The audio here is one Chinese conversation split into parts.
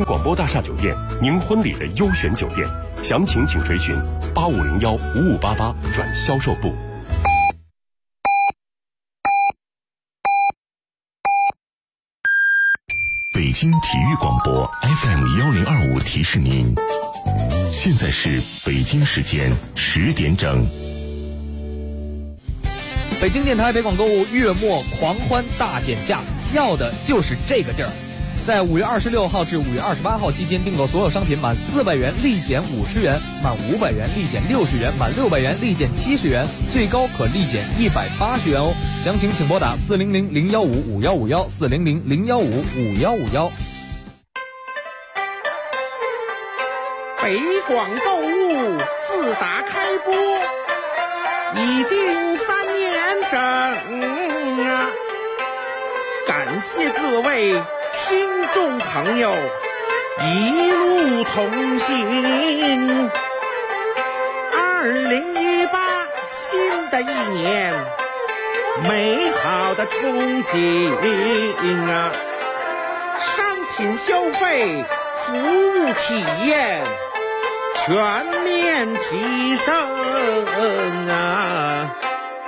广播大厦酒店，您婚礼的优选酒店，详情请垂询8501-5588转销售部。 北京体育广播 FM1025提示您，现在是北京时间10点整。 北京电台北广购物月末狂欢大减价，要的就是这个劲儿。在5月26号至5月28号期间，订购所有商品满400元立减50元，满500元立减60元，满600元立减70元，最高可立减180元哦。详情请拨打400-015-5151，400-015-5151。 北广购物自打开播已经3年整啊，感谢各位听众朋友一路同行。2018新的一年，美好的憧憬啊，商品消费、服务体验全面提升啊！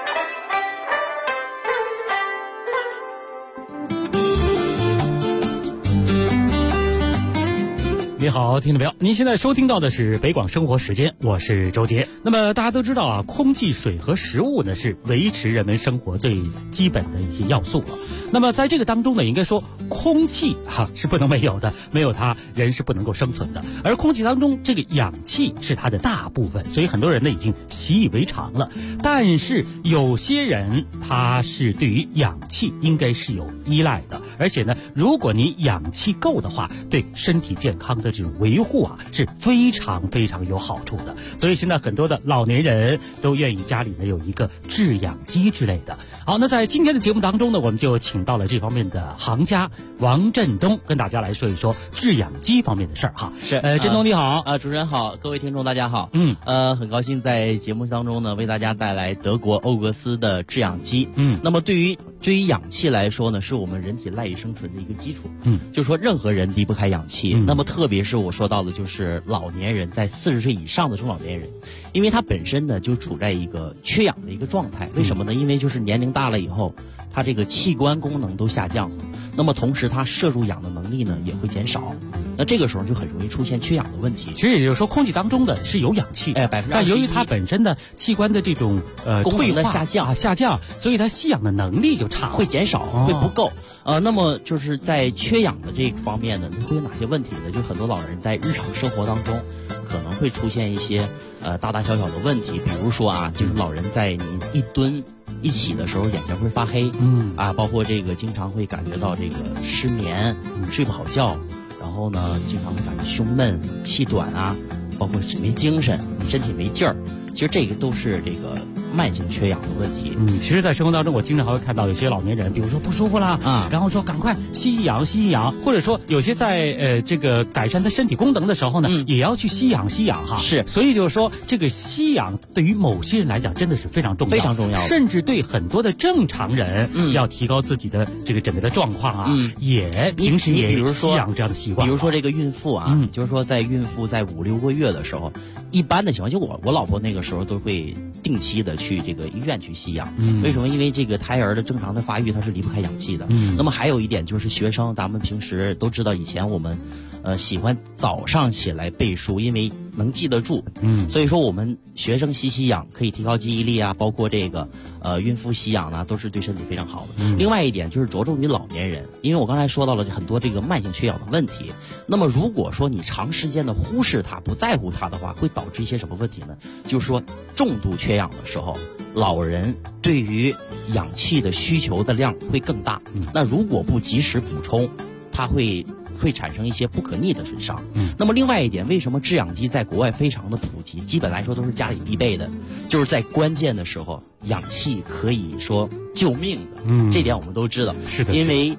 你好，听众朋友，您现在收听到的是北广生活时间，我是周杰。那么大家都知道啊，空气、水和食物呢是维持人们生活最基本的一些要素了。那么在这个当中呢，应该说空气是不能没有的，没有它人是不能够生存的。而空气当中这个氧气是它的大部分，所以很多人呢已经习以为常了。但是有些人他是对于氧气应该是有依赖的，而且呢，如果你氧气够的话，对身体健康的这种维护是非常非常有好处的。所以现在很多的老年人都愿意家里呢有一个制氧机之类的。好，那在今天的节目当中呢，我们就请到了这方面的行家王振东，跟大家来说一说制氧机方面的事儿哈。 是， 振东你好。 主持人好，各位听众大家好。很高兴在节目当中呢为大家带来德国欧格斯的制氧机。那么对于氧气来说呢，是我们人体赖以生存的一个基础。就是说任何人离不开氧气。那么特别是我说到的就是老年人，在40岁以上的中老年人，因为他本身呢就处在一个缺氧的一个状态。为什么呢？因为就是年龄大了以后，他这个器官功能都下降了，那么同时他摄入氧的能力呢也会减少，那这个时候就很容易出现缺氧的问题。 其实也就是说，空气当中的是有氧气，但由于它本身的器官的这种功能的下降， 所以它吸氧的能力就差了， 会减少，会不够。那么就是在缺氧的这个方面呢，会有哪些问题呢？就很多老人在日常生活当中可能会出现一些大大小小的问题，比如说就是老人在你一蹲一起的时候眼前会发黑，包括这个经常会感觉到这个失眠，睡不好觉，然后呢经常会感觉胸闷、气短包括没精神、身体没劲儿。其实这个都是这个慢性缺氧的问题。 其实在生活当中我经常还会看到有些老年人，比如说不舒服啦然后说赶快吸氧，或者说有些在这个改善他身体功能的时候呢也要去吸氧哈。 是， 所以就是说这个吸氧对于某些人来讲真的是非常重要， 非常重要， 甚至对很多的正常人要提高自己的这个整个的状况也平时也有吸氧这样的习惯。 比如说这个孕妇就是说在孕妇在5、6个月的时候，一般的情况就我老婆那个时候都会定期的去这个医院去吸氧。为什么？因为这个胎儿的正常的发育它是离不开氧气的。那么还有一点就是学生，咱们平时都知道，以前我们喜欢早上起来背书，因为能记得住。所以说我们学生吸氧可以提高记忆力包括这个孕妇吸氧呢都是对身体非常好的。另外一点就是着重于老年人，因为我刚才说到了很多这个慢性缺氧的问题。那么如果说你长时间的忽视它、不在乎它的话，会导致一些什么问题呢？就是说重度缺氧的时候，老人对于氧气的需求的量会更大。那如果不及时补充，它会产生一些不可逆的损伤。那么另外一点，为什么制氧机在国外非常的普及，基本来说都是家里必备的，就是在关键的时候氧气可以说救命的，这点我们都知道。 是的， 因为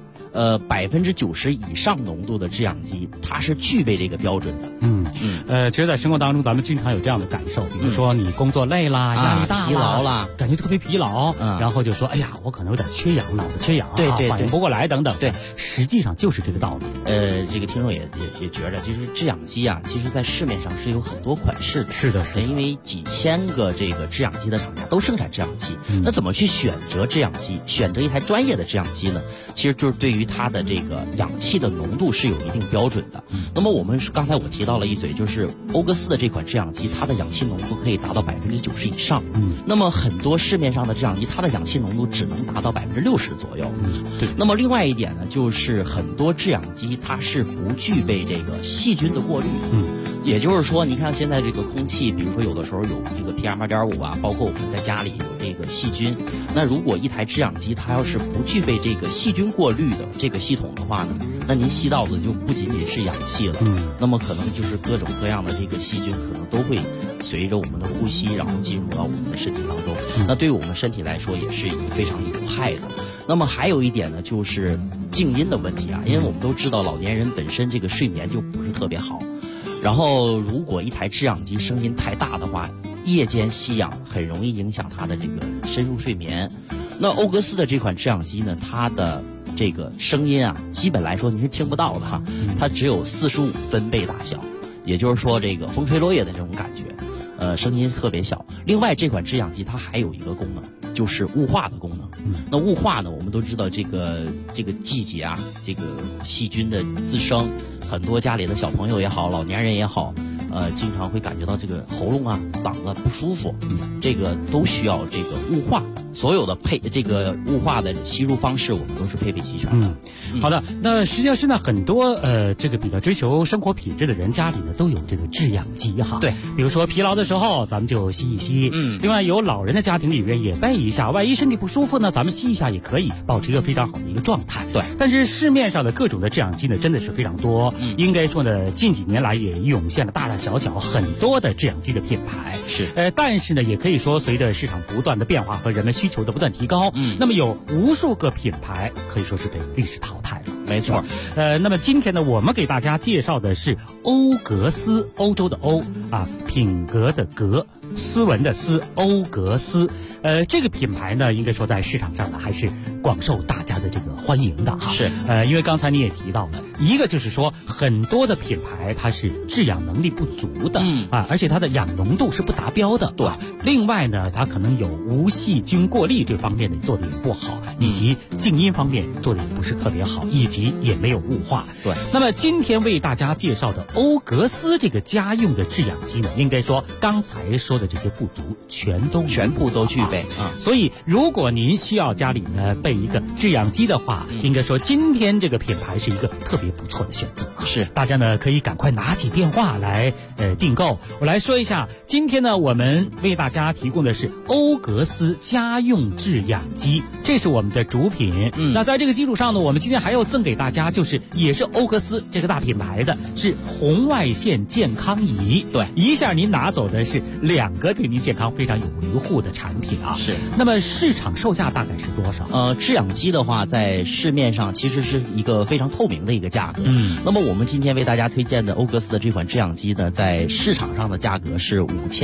90%以上浓度的制氧机，它是具备这个标准的。 其实，在生活当中，咱们经常有这样的感受，比如说你工作累啦、压力大啦、 疲劳啦， 感觉特别疲劳，然后就说，哎呀，我可能有点缺氧，脑子缺氧， 对， 反应不过来等等。 对， 实际上就是这个道理。 这个听众也觉着，就是制氧机啊，其实在市面上是有很多款式的。 是的， 因为几千个这个制氧机的厂家都生产制氧机，那怎么去选择制氧机？选择一台专业的制氧机呢？其实就是对于它的这个氧气的浓度是有一定标准的。那么刚才我提到了一嘴，就是欧格斯的这款制氧机，它的氧气浓度可以达到90%以上。那么很多市面上的制氧机，它的氧气浓度只能达到60%左右。 对。 那么另外一点呢，就是很多制氧机它是不具备这个细菌的过滤。也就是说，你看现在这个空气，比如说有的时候有这个 PM2.5啊，包括我们在家里有这个细菌。那如果一台制氧机它要是不具备这个细菌过滤的这个系统的话呢，那您吸到的就不仅仅是氧气了，那么可能就是各种各样的这个细菌可能都会随着我们的呼吸，然后进入到我们的身体当中。那对于我们身体来说也是非常有害的。那么还有一点呢，就是静音的问题啊，因为我们都知道老年人本身这个睡眠就不是特别好，然后如果一台制氧机声音太大的话，夜间吸氧很容易影响他的这个深入睡眠。那欧格斯的这款制氧机呢，它的这个声音啊，基本来说你是听不到的哈，它只有45分贝大小，也就是说这个风吹落叶的这种感觉，声音特别小。另外这款制氧机它还有一个功能，就是雾化的功能。那雾化呢，我们都知道这个季节啊，这个细菌的滋生，很多家里的小朋友也好，老年人也好，经常会感觉到这个喉咙啊、嗓子不舒服，这个都需要这个雾化。所有的这个雾化的吸入方式，我们都是配备齐全的。 好的，那实际上现在很多这个比较追求生活品质的人，家里呢都有这个制氧机哈。 对， 比如说疲劳的时候，咱们就吸一吸。另外有老人的家庭里面也备一下，万一身体不舒服呢，咱们吸一下也可以，保持一个非常好的一个状态。 对， 但是市面上的各种的制氧机呢，真的是非常多。应该说呢，近几年来也涌现了大大小小很多的制氧机的品牌。 是， 但是呢，也可以说随着市场不断的变化和人们需求的不断提高，那么有无数个品牌可以说是被历史淘汰了。 没错。 那么今天呢，我们给大家介绍的是欧格斯，欧洲的欧啊，品格的格，斯文的斯，欧格斯。这个品牌呢，应该说在市场上呢还是广受大家的这个欢迎的哈。 是。 因为刚才你也提到了，一个就是说很多的品牌它是制氧能力不足的，而且它的氧浓度是不达标的。 对。 另外呢，它可能有无细菌过滤这方面的做的也不好，以及静音方面做的也不是特别好，以及也没有雾化。 对。 那么今天为大家介绍的欧格斯这个家用的制氧机呢，应该说刚才说的这些不足全部都具备啊。所以如果您需要家里呢备一个制氧机的话，应该说今天这个品牌是一个特别不错的选择。 是， 大家呢可以赶快拿起电话来订购。我来说一下，今天呢我们为大家提供的是欧格斯家用制氧机，这是我们的主品。那在这个基础上呢，我们今天还要赠给大家，就是也是欧格斯这个大品牌的，是红外线健康仪。 对， 一下您拿走的是2个对您健康非常有维护的产品啊。 是。 那么市场售价大概是多少？ 制氧机的话，在市面上其实是一个非常透明的一个价格。那么我们今天为大家推荐的欧格斯的这款制氧机呢，在市场上的价格是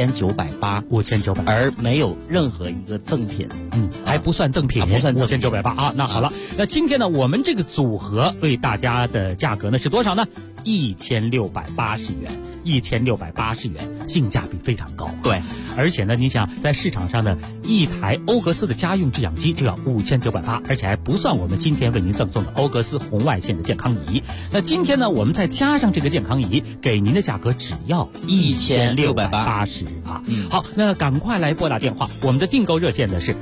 5980，而没有任何一个赠品。 还不算赠品， 不算赠品 5980啊。那好了，那今天呢，我们这个组合为大家的价格呢是多少呢？1680元，1680元，性价比非常高。 对， 而且呢，你想在市场上呢，一台欧格斯的家用制氧机就要5980，而且还不算我们今天为您赠送的欧格斯红外线的健康仪。那今天呢，我们再加上这个健康仪，给您的价格只要1680啊。好，那赶快来拨打电话，我们的订购热线呢是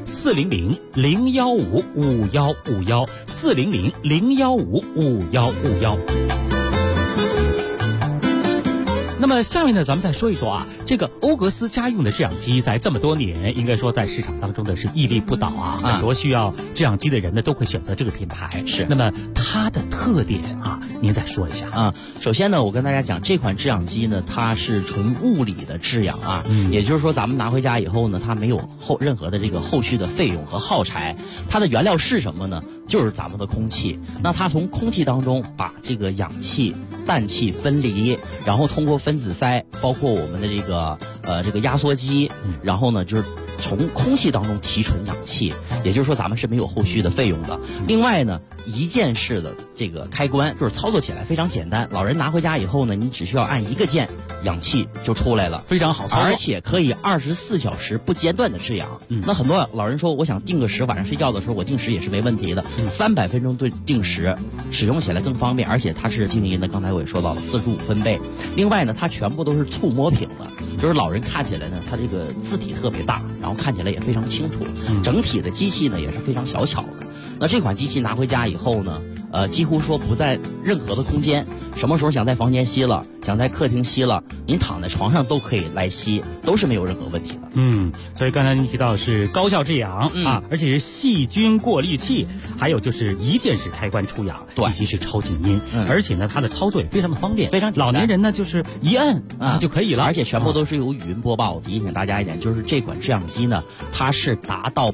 400-015-5151，400-015-5151。 那么下面呢，咱们再说一说啊，这个欧格斯家用的制氧机在这么多年，应该说在市场当中的是屹立不倒啊，很多需要制氧机的人呢都会选择这个品牌。 是， 那么它的特点啊，您再说一下啊。首先呢，我跟大家讲，这款制氧机呢，它是纯物理的制氧啊，也就是说咱们拿回家以后呢，它没有任何的这个后续的费用和耗材，它的原料是什么呢？就是咱们的空气。那它从空气当中把这个氧气、氮气分离，然后通过分子塞，包括我们的这个压缩机，然后呢就是从空气当中提纯氧气，也就是说咱们是没有后续的费用的。另外呢，一键式的这个开关就是操作起来非常简单，老人拿回家以后呢，你只需要按一个键，氧气就出来了， 非常好操作， 而且可以24小时不间断的制氧。那很多老人说，我想定个时，晚上睡觉的时候我定时也是没问题的。300分钟定时，使用起来更方便，而且它是静音的，刚才我也说到了45分贝。另外呢，它全部都是触摸屏的，就是老人看起来呢，它这个字体特别大，然后看起来也非常清楚。整体的机器呢也是非常小巧的。那这款机器拿回家以后呢，几乎说不在任何的空间，什么时候想在房间吸了，想在客厅吸了，您躺在床上都可以来吸，都是没有任何问题的。 所以刚才您提到是高效制氧啊，而且是细菌过滤器，还有就是一键式开关出氧， 对， 以及是超静音，而且呢它的操作也非常的方便， 非常简单。 老年人呢就是一摁就可以了， 而且全部都是由语音播报。提醒大家一点，就是这款制氧机呢，它是达到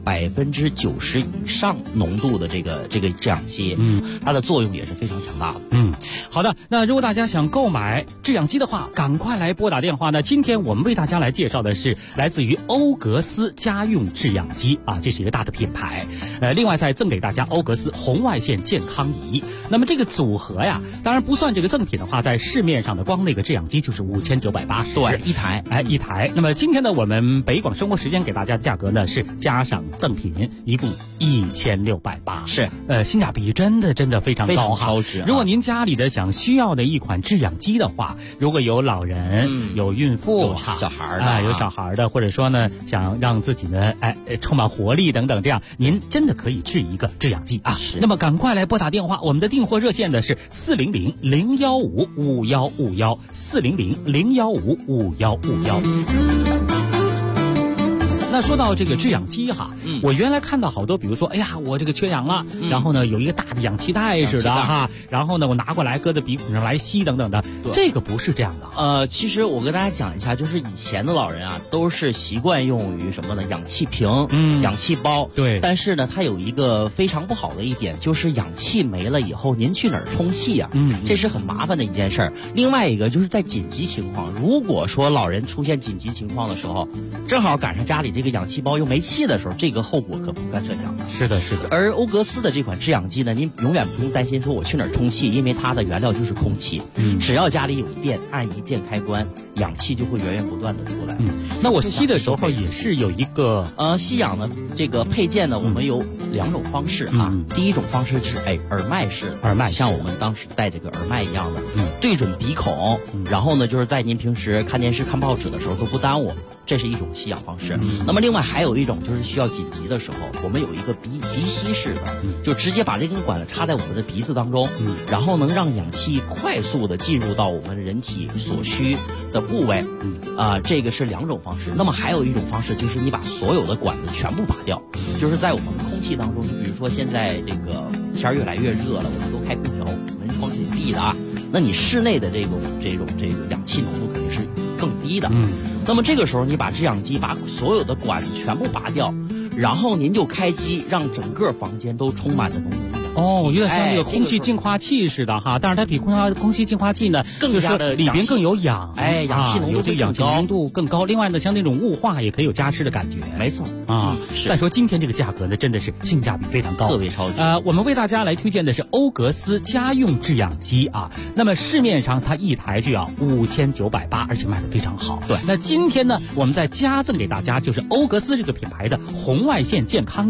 90%以上浓度的这个制氧机，它的作用也是非常强大的。 好的，那如果大家想购买制氧机的话，赶快来拨打电话呢。今天我们为大家来介绍的是来自于欧格斯家用制氧机啊，这是一个大的品牌。另外再赠给大家欧格斯红外线健康仪。那么这个组合呀，当然不算这个赠品的话，在市面上的光那个制氧机就是5980， 对，一台， 一台。那么今天呢，我们北广生活时间给大家的价格呢是加上赠品，一共1680， 是， 性价比真的非常高哈。 超值。 如果您家里的需要的一款制氧机的话，如果有老人、有孕妇、 有小孩的有小孩的，或者说呢想让自己呢充满活力等等，这样您真的可以制一个制氧机啊。那么赶快来拨打电话，我们的订货热线呢是400-015-5151，400-015-5151。那说到这个制氧机哈，我原来看到好多，比如说，哎呀，我这个缺氧了，然后呢有一个大的氧气袋似的哈，然后呢我拿过来搁在鼻孔上来吸等等的，这个不是这样的。 其实我跟大家讲一下，就是以前的老人啊，都是习惯用于什么呢？氧气瓶、氧气包。 对。 但是呢，它有一个非常不好的一点，就是氧气没了以后，您去哪儿充气呀？这是很麻烦的一件事儿。另外一个就是在紧急情况，如果说老人出现紧急情况的时候，正好赶上家里这个氧气包又没气的时候，这个后果可不堪设想的。 是的。 而欧格斯的这款制氧机呢，您永远不用担心说我去哪儿充气，因为它的原料就是空气。只要家里有电，按一键开关，氧气就会源源不断的出来。 那我吸的时候也是有一个吸氧的这个配件呢，我们有2种方式啊。第一种方式是耳麦式的，像我们当时戴这个耳麦一样的，对准鼻孔，然后呢就是在您平时看电视看报纸的时候都不耽误，这是一种吸氧方式。那么另外还有一种就是需要紧急的时候，我们有一个鼻吸式的，就直接把这根管子插在我们的鼻子当中，然后能让氧气快速的进入到我们人体所需的部位。这个是2种方式。那么还有一种方式就是你把所有的管子全部拔掉，就是在我们空气当中，就比如说现在这个天越来越热了，我们都开空调，门窗紧闭的啊，那你室内的这个氧气浓度肯定是更低的。那么这个时候你把制氧机把所有的管子全部拔掉，然后您就开机，让整个房间都充满了浓浓的氧气。 有点像那个空气净化器似的哈，但是它比空气净化器呢更加的里边更有氧， 氧气浓度有这个氧气浓度更高。另外呢，像那种雾化也可以有加湿的感觉。 没错再说今天这个价格呢，真的是性价比非常高， 特别超值。 我们为大家来推荐的是欧格斯家用制氧机啊。那么市面上它一台就要5980，而且卖得非常好。 对。 那今天呢，我们再加赠给大家就是欧格斯这个品牌的红外线健康仪。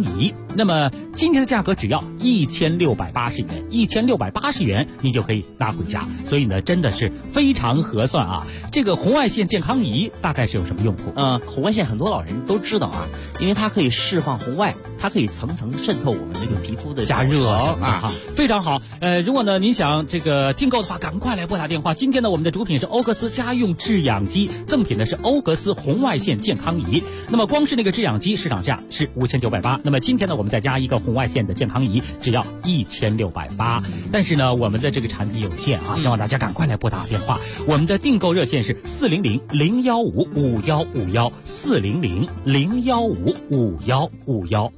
那么今天的价格只要1680元，1680元你就可以拿回家，所以呢真的是非常合算啊。这个红外线健康仪大概是有什么用途？ 红外线很多老人都知道啊，因为它可以释放红外，它可以层层渗透我们这个皮肤的加热啊， 非常好。如果呢您想这个订购的话，赶快来拨打电话。今天呢我们的主品是欧格斯家用制氧机，赠品呢是欧格斯红外线健康仪。那么光是那个制氧机市场价是5980，那么今天呢我们再加一个红外线的健康仪，只要1680。但是呢我们的这个产品有限啊，希望大家赶快来拨打电话。我们的订购热线是400-015-5151，400-015-5151。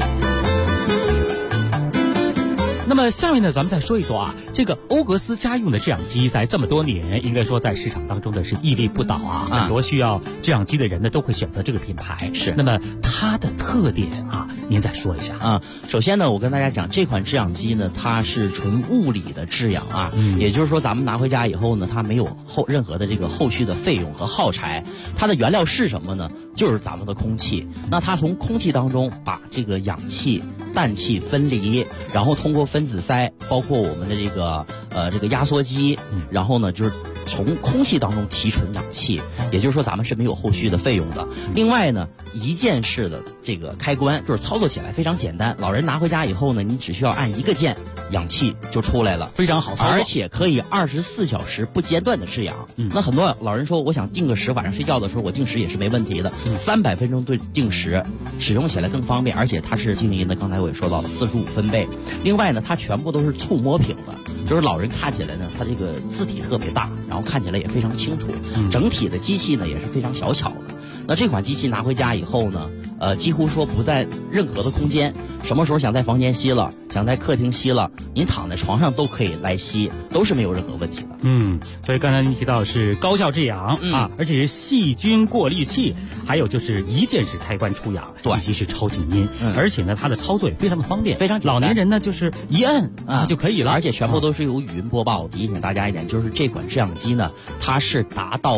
那么下面呢，咱们再说一说啊，这个欧格斯家用的制氧机在这么多年，应该说在市场当中呢是屹立不倒啊。很多需要制氧机的人呢都会选择这个品牌。 是。 那么它的特点啊，您再说一下啊。首先呢，我跟大家讲，这款制氧机呢，它是纯物理的制氧啊，也就是说咱们拿回家以后呢，它没有任何的这个后续的费用和耗材。它的原料是什么呢？就是咱们的空气。那它从空气当中把这个氧气、氮气分离，然后通过分子鳃，包括我们的这个压缩机，然后呢就是从空气当中提纯氧气，也就是说咱们是没有后续的费用的。另外呢，一键式的这个开关就是操作起来非常简单，老人拿回家以后呢，你只需要按一个键，氧气就出来了， 非常好操作， 而且可以24小时不间断的制氧。那很多老人说，我想定个时，晚上睡觉的时候我定时也是没问题的。300分钟对定时，使用起来更方便，而且它是静音的，刚才我也说到了45分贝。另外呢，它全部都是触摸屏的，就是老人看起来呢，它这个字体特别大，然后看起来也非常清楚。整体的机器呢也是非常小巧的。那这款机器拿回家以后呢，几乎说不在任何的空间，什么时候想在房间吸了，想在客厅吸了，您躺在床上都可以来吸，都是没有任何问题的。 所以刚才您提到的是高效制氧啊，而且是细菌过滤器，还有就是一键式开关出氧，以及是超静音，而且呢它的操作也非常的方便， 非常简单。 老年人呢就是一摁就可以了， 而且全部都是由语音播报。提醒大家一点，就是这款制氧机呢，它是达到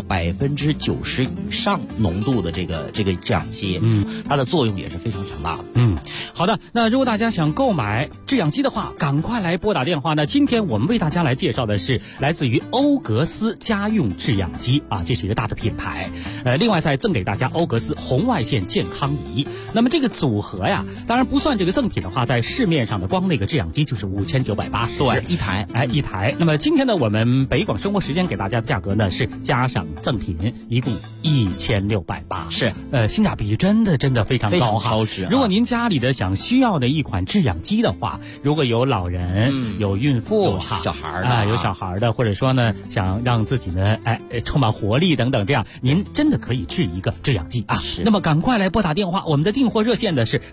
90%以上浓度的这个制氧机，它的作用也是非常强大的。 好的，那如果大家想购买制氧机的话，赶快来拨打电话。那今天我们为大家来介绍的是来自于欧格斯家用制氧机啊，这是一个大的品牌。另外再赠给大家欧格斯红外线健康仪。那么这个组合呀，当然不算这个赠品的话，在市面上的光那个制氧机就是5980， 对，一台。 那么今天呢，我们北广生活时间给大家的价格呢是加上赠品，一共1680， 是性价比真的非常高哈。 超值。 如果您家里的需要的一款制氧机的话，如果有老人、有孕妇、 有小孩的有小孩的，或者说呢想让自己呢充满活力等等，这样您真的可以制一个制氧机啊。那么赶快来拨打电话，我们的订货热线呢是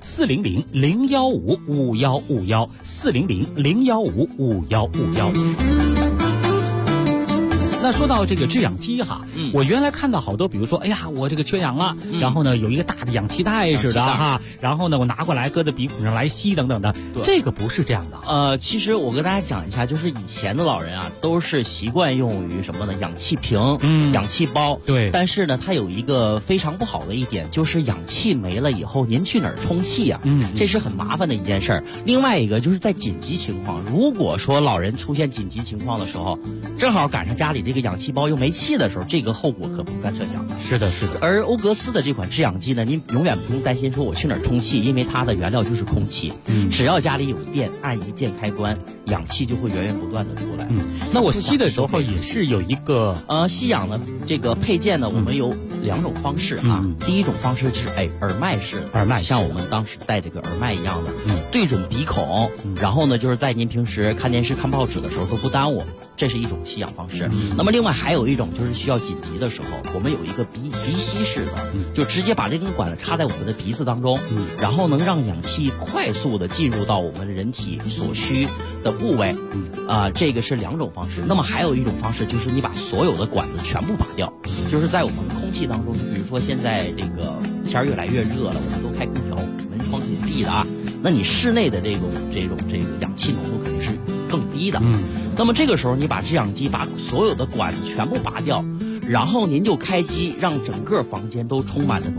400-015-5151，400-015-5151。那说到这个制氧机哈，我原来看到好多，比如说，哎呀，我这个缺氧了，然后呢有一个大的氧气袋似的哈，然后呢我拿过来搁在鼻孔上来吸等等的，这个不是这样的。 其实我跟大家讲一下，就是以前的老人啊，都是习惯用于什么呢？氧气瓶、氧气包。 对。 但是呢，它有一个非常不好的一点，就是氧气没了以后，您去哪儿充气呀？这是很麻烦的一件事儿。另外一个就是在紧急情况，如果说老人出现紧急情况的时候，正好赶上家里这个氧气包又没气的时候，这个后果可不堪设想。 是的。 而欧格斯的这款制氧机呢，您永远不用担心说我去哪儿充气，因为它的原料就是空气。只要家里有电，按一键开关，氧气就会源源不断的出来。 那我吸的时候也是有一个吸氧的这个配件呢，我们有2种方式啊。第一种方式是耳麦式的， 耳麦像我们当时戴这个耳麦一样的，对准鼻孔，然后呢就是在您平时看电视、看报纸的时候都不耽误，这是一种吸氧方式。那么另外还有一种就是需要紧急的时候，我们有一个鼻吸式的，就直接把这根管子插在我们的鼻子当中，然后能让氧气快速的进入到我们人体所需的部位。这个是2种方式。那么还有一种方式就是你把所有的管子全部拔掉，就是在我们空气当中，比如说现在这个天儿越来越热了，我们都开空调，门窗紧闭的啊，那你室内的这个氧气浓度肯定是更低的。那么这个时候你把制氧机把所有的管子全部拔掉，然后您就开机，让整个房间都充满了浓浓的氧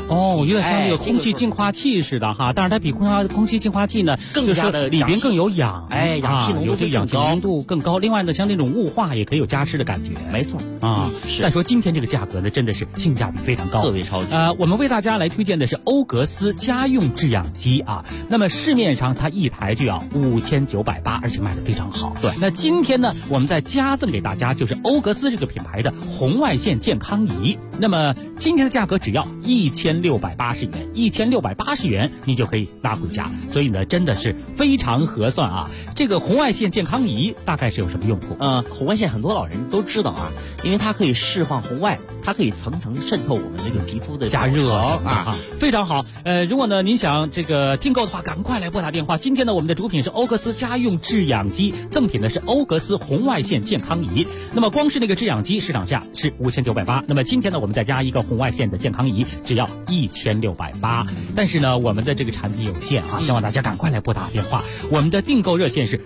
哦，有点像那个空气净化器似的哈，但是它比空气净化器呢， 更加的里边更有氧， 氧气浓度有这个氧气浓度更高。另外呢，像那种雾化也可以有加湿的感觉。 没错啊。再说今天这个价格呢，真的是性价比非常高， 特别超值。 我们为大家来推荐的是欧格斯家用制氧机啊。那么市面上它一台就要5980，而且卖得非常好。 对， 那今天呢，我们再加赠给大家就是欧格斯这个品牌的红外线健康仪。那么今天的价格只要1680元，1680元你就可以拿回家，所以呢，真的是非常合算啊。这个红外线健康仪大概是有什么用途？ 红外线很多老人都知道啊，因为它可以释放红外，它可以层层渗透我们这个皮肤的加热啊， 非常好。如果呢您想这个订购的话，赶快来拨打电话。今天呢，我们的主品是欧格斯家用制氧机，赠品呢是欧格斯红外线健康仪。那么光是那个制氧机市场价是5980，那么今天呢，我们再加一个红外线的健康仪，只要1680。但是呢，我们的这个产品有限啊，希望大家赶快来拨打电话。我们的订购热线是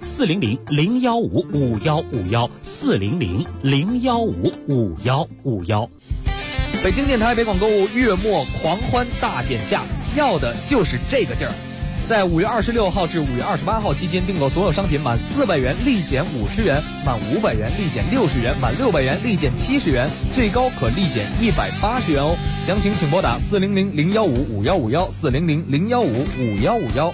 400-015-5151，400-015-5151。 北京电台北广购物月末狂欢大减价，要的就是这个劲儿。在5月26号至5月28号期间，订购所有商品满400元立减50元，满500元立减60元，满600元立减70元，最高可立减180元哦。详情请拨打400-015-5151，400-015-5151。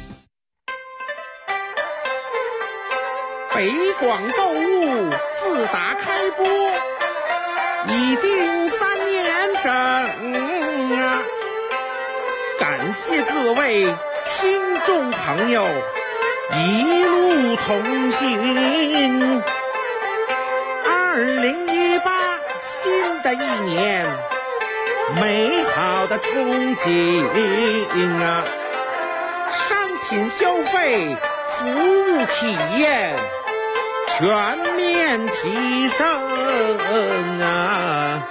北广购物自打开播已经3年整啊，感谢各位听众朋友一路同行。2018新的一年，美好的憧憬啊，商品消费、服务体验全面提升啊！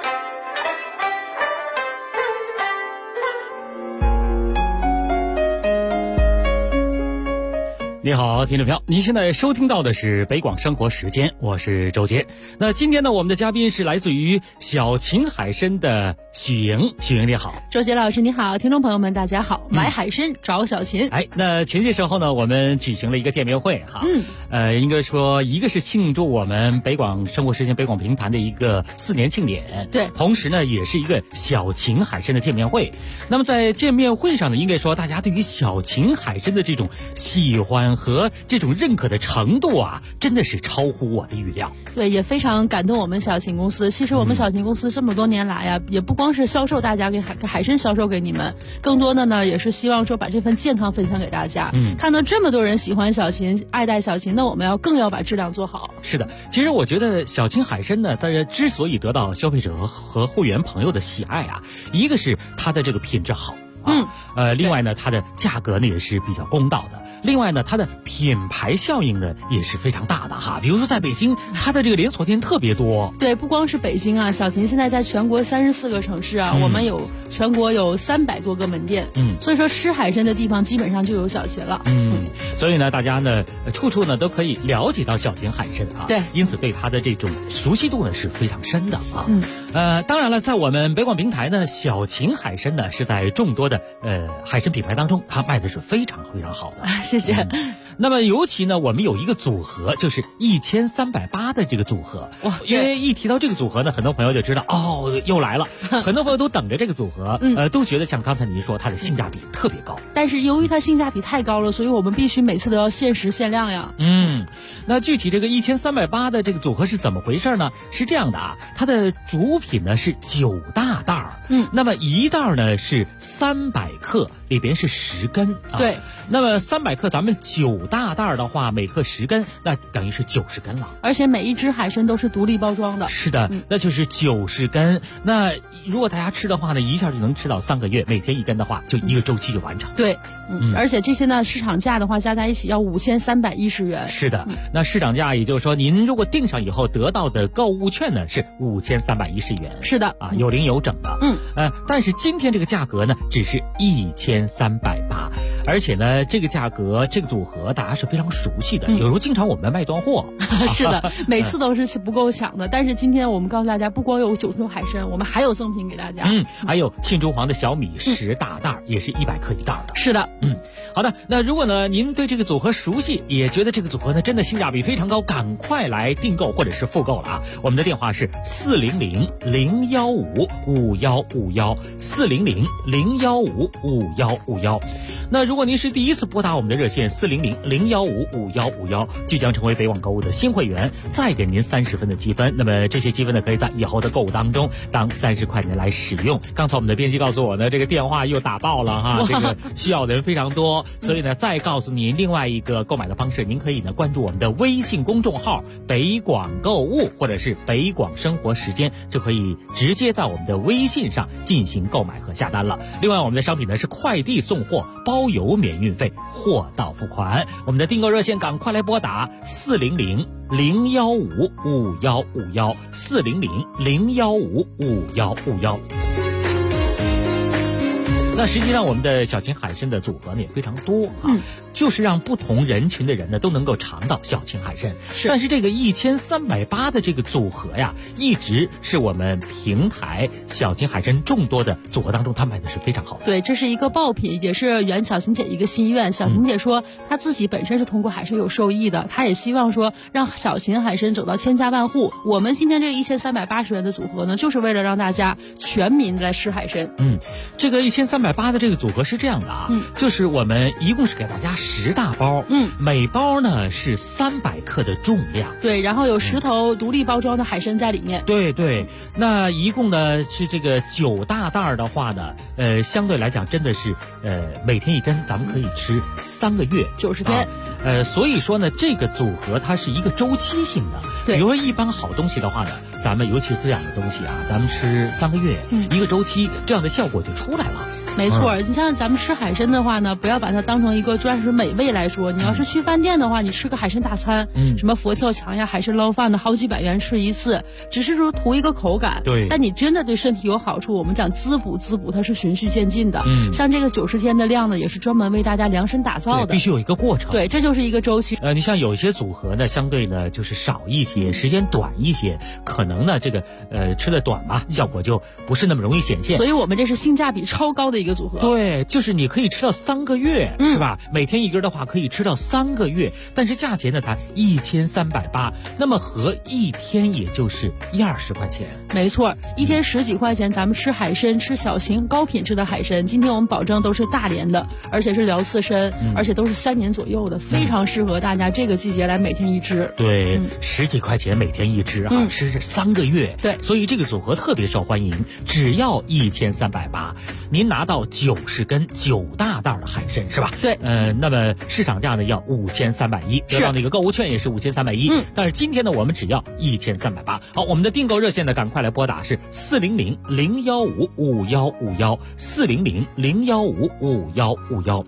你好，听众朋友，您现在收听到的是北广生活时间，我是周杰。那今天呢，我们的嘉宾是来自于小秦海参的许莹，许莹你好。 周杰老师你好，听众朋友们大家好，买海参找小秦。 那前些时候呢，我们举行了一个见面会哈，应该说一个是庆祝我们北广生活时间北广评弹的一个4年庆典， 对， 同时呢也是一个小秦海参的见面会。那么在见面会上呢，应该说大家对于小秦海参的这种喜欢和这种认可的程度啊，真的是超乎我的预料。 对，也非常感动我们小秦公司。其实我们小秦公司这么多年来呀，也不光是销售大家给海参销售给你们，更多的呢也是希望说把这份健康分享给大家。看到这么多人喜欢小秦，爱戴小秦，那我们更要把质量做好。 是的，其实我觉得小秦海参呢，大家之所以得到消费者和会员朋友的喜爱啊，一个是它的这个品质好。另外呢，它的价格呢也是比较公道的。另外呢，它的品牌效应呢也是非常大的哈。比如说在北京，它的这个连锁店特别多。 对，不光是北京啊，小秦现在在全国34个城市啊，我们全国有300多个门店。所以说吃海参的地方基本上就有小秦了。 所以呢，大家呢处处呢都可以了解到小秦海参啊。 对， 因此对它的这种熟悉度呢是非常深的啊。当然了，在我们北广平台呢，小秦海参呢是在众多的海参品牌当中，它卖的是非常非常好的。 谢谢。 那么尤其呢，我们有一个组合，就是1380的这个组合。哇，因为一提到这个组合呢，很多朋友就知道哦，又来了。很多朋友都等着这个组合，都觉得像刚才您说，它的性价比特别高。 但是由于它性价比太高了，所以我们必须每次都要限时限量呀。 那具体这个1380的这个组合是怎么回事呢？是这样的啊，它的主品呢是9大袋儿，那么一袋呢是300克，里边是10根啊。 对， 那么300克咱们9大袋的话，每克10根，那等于是90根了。 而且每一只海参都是独立包装的。 是的，那就是90根。那如果大家吃的话呢，一下就能吃到3个月，每天1根的话，就一个周期就完成。 对，而且这些呢，市场价的话加在一起要5310元。 是的，那市场价也就是说，您如果订上以后得到的购物券呢是5310元。 是的啊，有零有整的。但是今天这个价格呢，只是1380。 而且呢，这个价格、这个组合大家是非常熟悉的，有时候经常我们卖断货。 是的，每次都是不够抢的。但是今天我们告诉大家，不光有九州海参，我们还有赠品给大家。 还有庆州黄的小米10大袋，也是100克一袋的。 是的， 好的。那如果呢您对这个组合熟悉，也觉得这个组合呢真的性价比非常高，赶快来订购或者是复购了啊！我们的电话是400-015-5151，400-015-5151。那如果您是第一次拨打我们的热线400-015-5151，即将成为北网购物的新会员，再给您30分的积分。那么这些积分呢，可以在以后的购物当中当30块钱来使用。刚才我们的编辑告诉我呢，这个电话又打爆了哈，这个需要的人非常多，所以呢，再告诉您另外一个购买的方式，您可以呢关注我们的微信公众号北广购物或者是北广生活时间，就可以直接在我们的微信上进行购买和下单了。另外我们的商品呢是快递送货，包邮免运费，货到付款。我们的订购热线赶快来拨打400-015-5151，400-015-5151。那实际上我们的小秦海参的组合呢也非常多啊，就是让不同人群的人呢都能够尝到小秦海参。但是这个1380的这个组合呀，一直是我们平台小秦海参众多的组合当中，它卖的是非常好的。 对，这是一个爆品，也是圆小秦姐一个心愿。小秦姐说，她自己本身是通过海参有受益的，她也希望说让小秦海参走到千家万户。我们今天这个1380元的组合呢，就是为了让大家全民来吃海参。 这个1380的这个组合是这样的啊，就是我们一共是给大家10大包，每包呢是300克的重量， 对，然后有10头独立包装的海参在里面， 对，那一共呢是这个9大袋的话呢，相对来讲真的是每天一根，咱们可以吃3个月 90天。 所以说呢，这个组合它是一个周期性的。 对， 比如说一般好东西的话呢，咱们尤其滋养的东西啊，咱们吃3个月，一个周期，这样的效果就出来了。 没错，你像咱们吃海参的话呢，不要把它当成一个专属美味来说。你要是去饭店的话，你吃个海参大餐，什么佛跳墙呀、海参捞饭的，好几百元吃一次，只是说图一个口感。 对， 但你真的对身体有好处，我们讲滋补，它是循序渐进的。像这个90天的量呢，也是专门为大家量身打造的， 必须有一个过程。 对，这就是一个周期。 你像有一些组合呢，相对呢就是少一些，时间短一些，可能呢这个吃的短嘛，效果就不是那么容易显现。 所以我们这是性价比超高的一个组合。 对，就是你可以吃到3个月，是吧？每天一根的话可以吃到3个月，但是价钱呢才1380，那么合一天也就是120块钱。 没错，一天10几块钱，咱们吃海参，吃小型高品质的海参。今天我们保证都是大连的，而且是辽刺参，而且都是3年左右的，非常适合大家这个季节来每天一只。 对，10几块钱每天一只啊，吃3个月。 对， 所以这个组合特别受欢迎，只要1380，您拿到90根9大袋的海参是吧？ 对， 那么市场价呢要5310，得到那个购物券也是5310。但是今天呢，我们只要1380。好，我们的订购热线呢，赶快来拨打是400-015-5151，400-015-5151。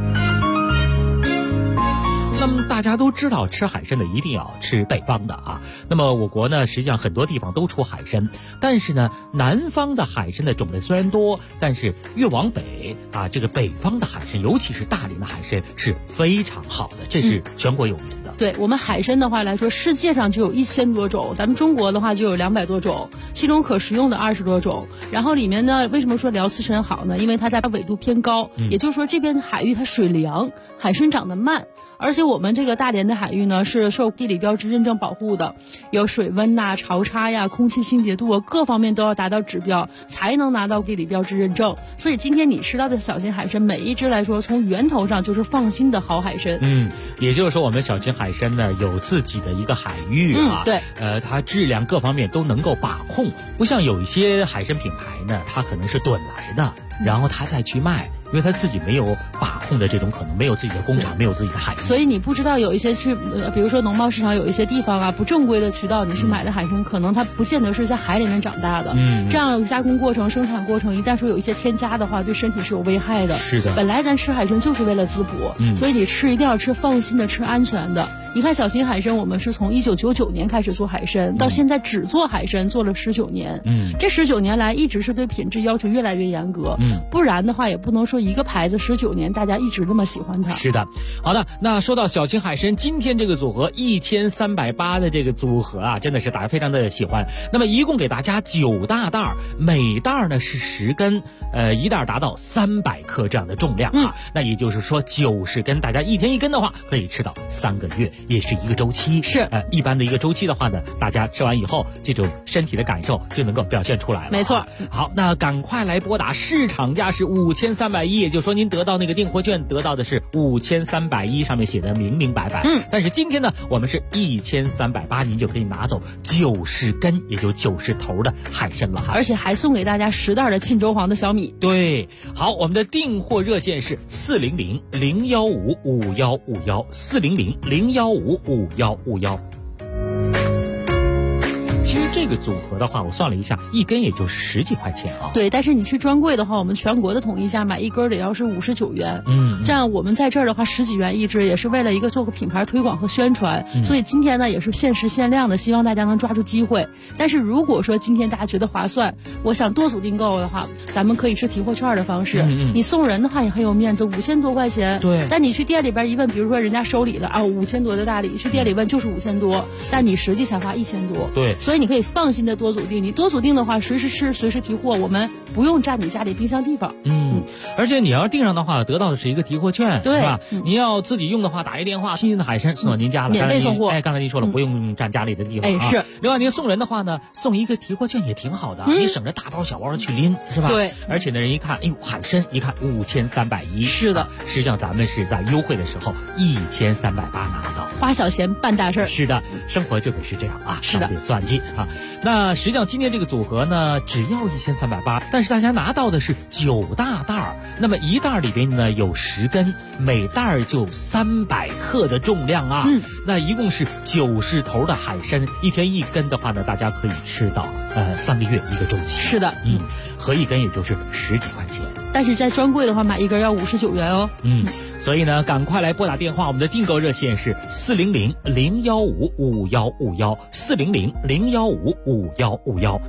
那么大家都知道，吃海参的一定要吃北方的啊。那么我国呢，实际上很多地方都出海参，但是呢，南方的海参的种类虽然多，但是越往北啊，这个北方的海参，尤其是大连的海参是非常好的，这是全国有名的。 对，我们海参的话来说，世界上就有1000多种，咱们中国的话就有200多种，其中可食用的20多种。然后里面呢，为什么说辽刺参好呢？因为它在纬度偏高，也就是说这边的海域它水凉，海参长得慢。而且我们这个大连的海域呢，是受地理标志认证保护的，有水温呐、潮差呀、空气清洁度啊，各方面都要达到指标，才能拿到地理标志认证。所以今天你吃到的小型海参，每一只来说，从源头上就是放心的好海参。 也就是说，我们小型海参呢有自己的一个海域啊， 对， 它质量各方面都能够把控，不像有一些海参品牌呢，它可能是趸来的，然后它再去卖。因为他自己没有把控的这种可能，没有自己的工厂，没有自己的海域， 所以你不知道有一些去，比如说农贸市场有一些地方啊，不正规的渠道，你去买的海参，可能它不见得是在海里面长大的。这样加工过程、生产过程，一旦说有一些添加的话，对身体是有危害的。 是的， 本来咱吃海参就是为了滋补，所以你吃一定要吃放心的，吃安全的。你看小型海参，我们是从1999年开始做海参，到现在只做海参做了19年。这19年来一直是对品质要求越来越严格。不然的话也不能说一个牌子19年大家一直那么喜欢它。 是的，好的。那说到小秦海参，今天这个组合1380的这个组合啊，真的是大家非常的喜欢。那么一共给大家9大袋，每袋呢是10根，一袋达到300克这样的重量啊。那也就是说90根，大家一天1根的话，可以吃到3个月，也是一个周期。 是， 一般的一个周期的话呢，大家吃完以后，这种身体的感受就能够表现出来了。 没错。 好，那赶快来拨打，市场价是5310，也就是说您得到那个订货券得到的是5310，上面写的明明白白。但是今天呢，我们是1380，您就可以拿走90根，也就90头的海参了哈。 而且还送给大家10袋的沁州黄的小米。 对，好，我们的订货热线是400-015-5151，400-015-5151。其实这个组合的话，我算了一下，一根也就10几块钱啊。 对，但是你去专柜的话，我们全国的统一价买一根得要是59元。这样我们在这儿的话10几元一支，也是为了一个做个品牌推广和宣传。所以今天呢也是限时限量的，希望大家能抓住机会。但是如果说今天大家觉得划算，我想多组订购的话，咱们可以是提货券的方式。你送人的话也很有面子，5000多块钱。 对。 但你去店里边一问，比如说人家收礼了啊，5000多的大礼，去店里问就是5000多，但你实际才花1000多。 对。 所以你可以放心的多组订，你多组订的话，随时吃，随时提货，我们不用占你家里冰箱地方。 而且你要订上的话，得到的是一个提货券， 对， 是吧？你要自己用的话，打一电话，新鲜的海参送到您家了， 免费送货。 刚才您说了，不用占家里的地方啊。 是。 另外您送人的话呢，送一个提货券也挺好的，你省着大包小包的去拎，是吧？ 对。 而且呢，人一看，哎呦，海参一看5310， 是的。 实际上咱们是在优惠的时候1380拿到， 花小钱办大事。 是的，生活就得是这样啊， 是的， 得算计啊。那实际上今天这个组合呢，只要1380，但是大家拿到的是9大袋，那么一袋里边呢有10根，每袋就300克的重量啊。那一共是90头的海参，一天1根的话呢，大家可以吃到3个月一个周期。 是的， 合一根也就是10几块钱。 但是在专柜的话，买一根要59元哦。 所以呢，赶快来拨打电话，我们的订购热线是400-015-5151，400-015-5151。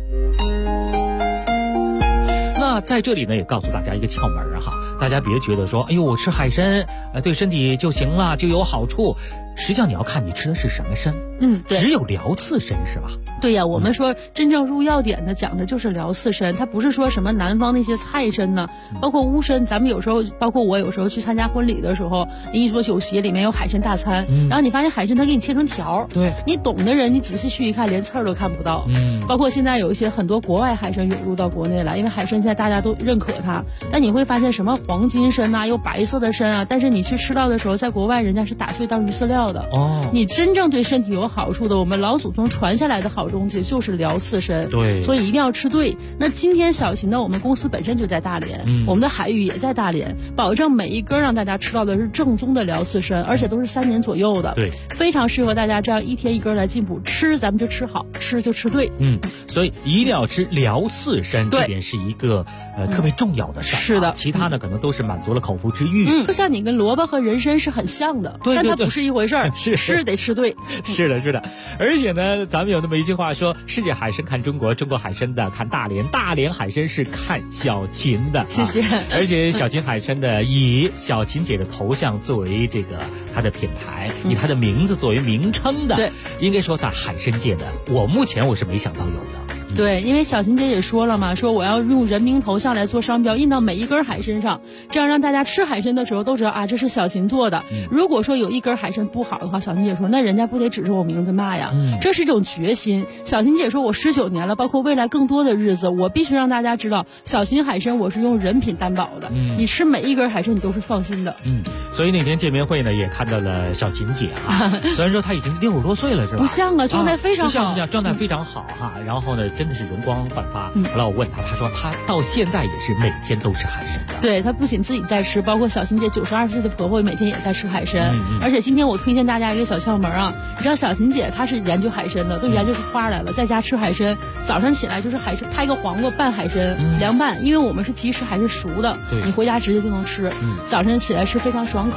那在这里呢，也告诉大家一个窍门哈，大家别觉得说，哎呦，我吃海参，对身体就行了，就有好处。实际上你要看你吃的是什么参， 对， 只有辽刺参是吧？ 对呀，我们说真正入药典的讲的就是辽刺参，它不是说什么南方那些菜参呢，包括乌参，咱们有时候，包括我有时候去参加婚礼的时候，一桌酒席里面有海参大餐，然后你发现海参它给你切成条， 对， 你懂的人你仔细去一看，连刺儿都看不到。包括现在有一些很多国外海参涌入到国内来，因为海参现在大家都认可它，但你会发现什么黄金参啊，有白色的参啊，但是你去吃到的时候，在国外人家是打碎当鱼饲料的。你真正对身体有好处的，我们老祖宗传下来的好东西就是辽刺参。 对， 所以一定要吃对。那今天小秦呢，我们公司本身就在大连，我们的海域也在大连，保证每一根让大家吃到的是正宗的辽刺参，而且都是3年左右的。 对， 非常适合大家这样一天1根来进补。吃咱们就吃好，吃就吃对。 所以一定要吃辽刺参，这点是一个特别重要的事儿。 是的， 其他呢可能都是满足了口腹之欲。 就像你跟萝卜和人参是很像的，但它不是一回事儿。吃得吃对。 是的，是的。而且呢，咱们有那么一句话说，世界海参看中国，中国海参的看大连，大连海参是看小秦的。 谢谢。 而且小秦海参的以小秦姐的头像作为这个它的品牌，以它的名字作为名称的， 对， 应该说在海参界的，目前我是没想到有的。 对，因为小秦姐也说了嘛，说我要用人名头像来做商标，印到每一根海参上，这样让大家吃海参的时候都知道啊，这是小秦做的。如果说有一根海参不好的话，小秦姐说那人家不得指着我名字骂呀。这是一种决心。小秦姐说我19年了，包括未来更多的日子，我必须让大家知道，小秦海参我是用人品担保的。你吃每一根海参你都是放心的。 所以那天见面会呢，也看到了小秦姐啊，虽然说她已经60多岁了，是吧？ 不像啊，状态非常好， 不像，状态非常好哈。然后呢，真的是容光焕发。后来我问她，她说她到现在也是每天都吃海参的。 对，她不仅自己在吃，包括小秦姐92岁的婆婆每天也在吃海参。而且今天我推荐大家一个小窍门啊，你知道小秦姐她是研究海参的，都研究出花来了，在家吃海参，早上起来就是海参拍个黄瓜拌海参，凉拌，因为我们是即食海参熟的，你回家直接就能吃。早晨起来吃非常爽口。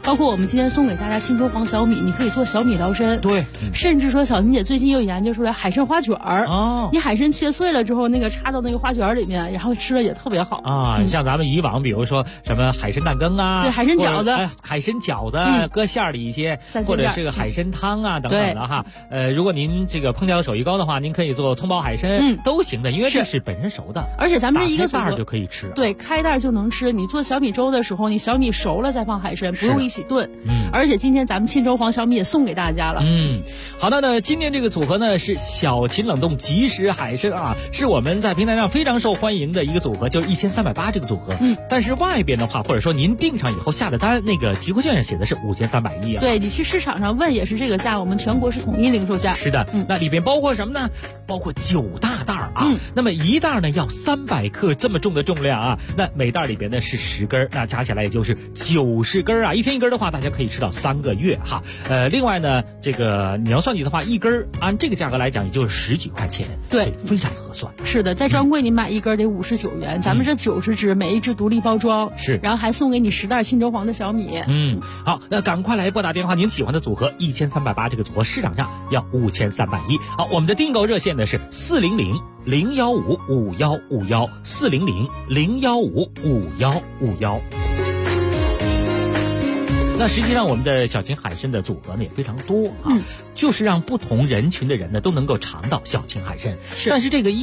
包括我们今天送给大家青州黄小米，你可以做小米疗身。 对， 甚至说小琴姐最近又研究出来海参花卷儿。 哦， 你海参切碎了之后，那个插到那个花卷里面，然后吃了也特别好啊。像咱们以往比如说什么海参蛋羹啊， 对，海参饺子， 海参饺子搁馅儿里一些，或者是个海参汤啊等等的哈。如果您这个烹调手艺高的话，您可以做葱爆海参，都行的，因为这是本身熟的， 而且咱们这一个袋就可以吃。 对，开袋就能吃。你做小米粥的时候，你小米熟了再放海参，不用一起炖。而且今天咱们沁州黄小米也送给大家了。 好的呢，今天这个组合呢是小秦冷冻即食海参啊，是我们在平台上非常受欢迎的一个组合，就是1380这个组合。但是外边的话，或者说您订上以后下的单，那个提货券上写的是5310啊。 对，你去市场上问也是这个价，我们全国是统一零售价。 是的，那里边包括什么呢？包括9大袋啊。那么一袋呢要300克这么重的重量啊，那每袋里边呢是10根，那加起来也就是90根啊。一天1根的话，大家可以吃到3个月哈。另外呢，这个你要算计的话，1根按这个价格来讲，也就是10几块钱， 对， 非常合算。 是的，在专柜你买1根得59元，咱们这90只，每一只独立包装， 是， 然后还送给你10袋沁州黄的小米。 好，那赶快来拨打电话，您喜欢的组合1380这个组合市场价要5310。好，我们的订购热线呢是400-015-5151，400-015-5151。那实际上我们的小秦海参的组合呢也非常多啊，就是让不同人群的人呢都能够尝到小秦海参。但是这个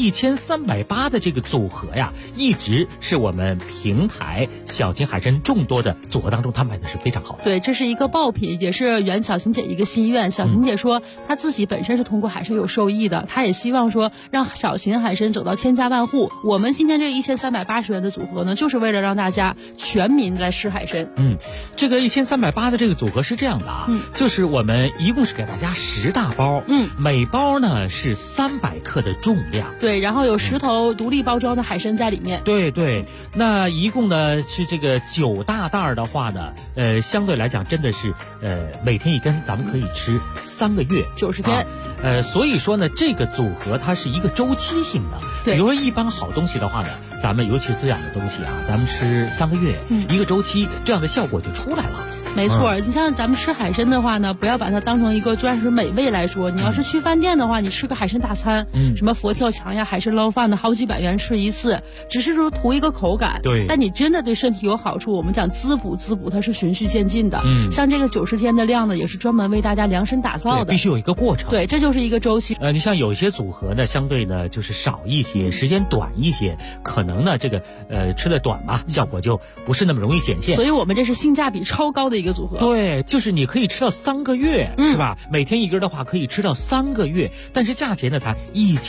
1380的这个组合呀，一直是我们平台小秦海参众多的组合当中，他卖的是非常好的。 对，这是一个爆品，也是圆小秦姐一个心愿。小秦姐说，她自己本身是通过海参有受益的，她也希望说让小秦海参走到千家万户。我们今天这1380元的组合呢，就是为了让大家全民来吃海参。 这个1380的这个组合是这样的啊，就是我们一共是给大家10大包，每包呢是300克的重量， 对，然后有10头独立包装的海参在里面， 对，那一共呢是这个9大袋的话呢，相对来讲真的是每天1根，咱们可以吃3个月 90天。 所以说呢，这个组合它是一个周期性的。 对， 比如说一般好东西的话呢，咱们尤其是滋养的东西啊，咱们吃3个月，一个周期，这样的效果就出来了。 没错，你像咱们吃海参的话呢，不要把它当成一个专属美味来说。你要是去饭店的话，你吃个海参大餐，什么佛跳墙呀、海参捞饭的，好几百元吃一次，只是说图一个口感。 对， 但你真的对身体有好处，我们讲滋补，它是循序渐进的。像这个90天的量呢，也是专门为大家量身打造的， 必须有一个过程。 对，这就是一个周期。 你像有一些组合呢，相对呢就是少一些，时间短一些，可能呢这个吃的短嘛，效果就不是那么容易显现。 所以我们这是性价比超高的一个组合。 对，就是你可以吃到3个月，是吧？每天1根的话可以吃到3个月，但是价钱呢才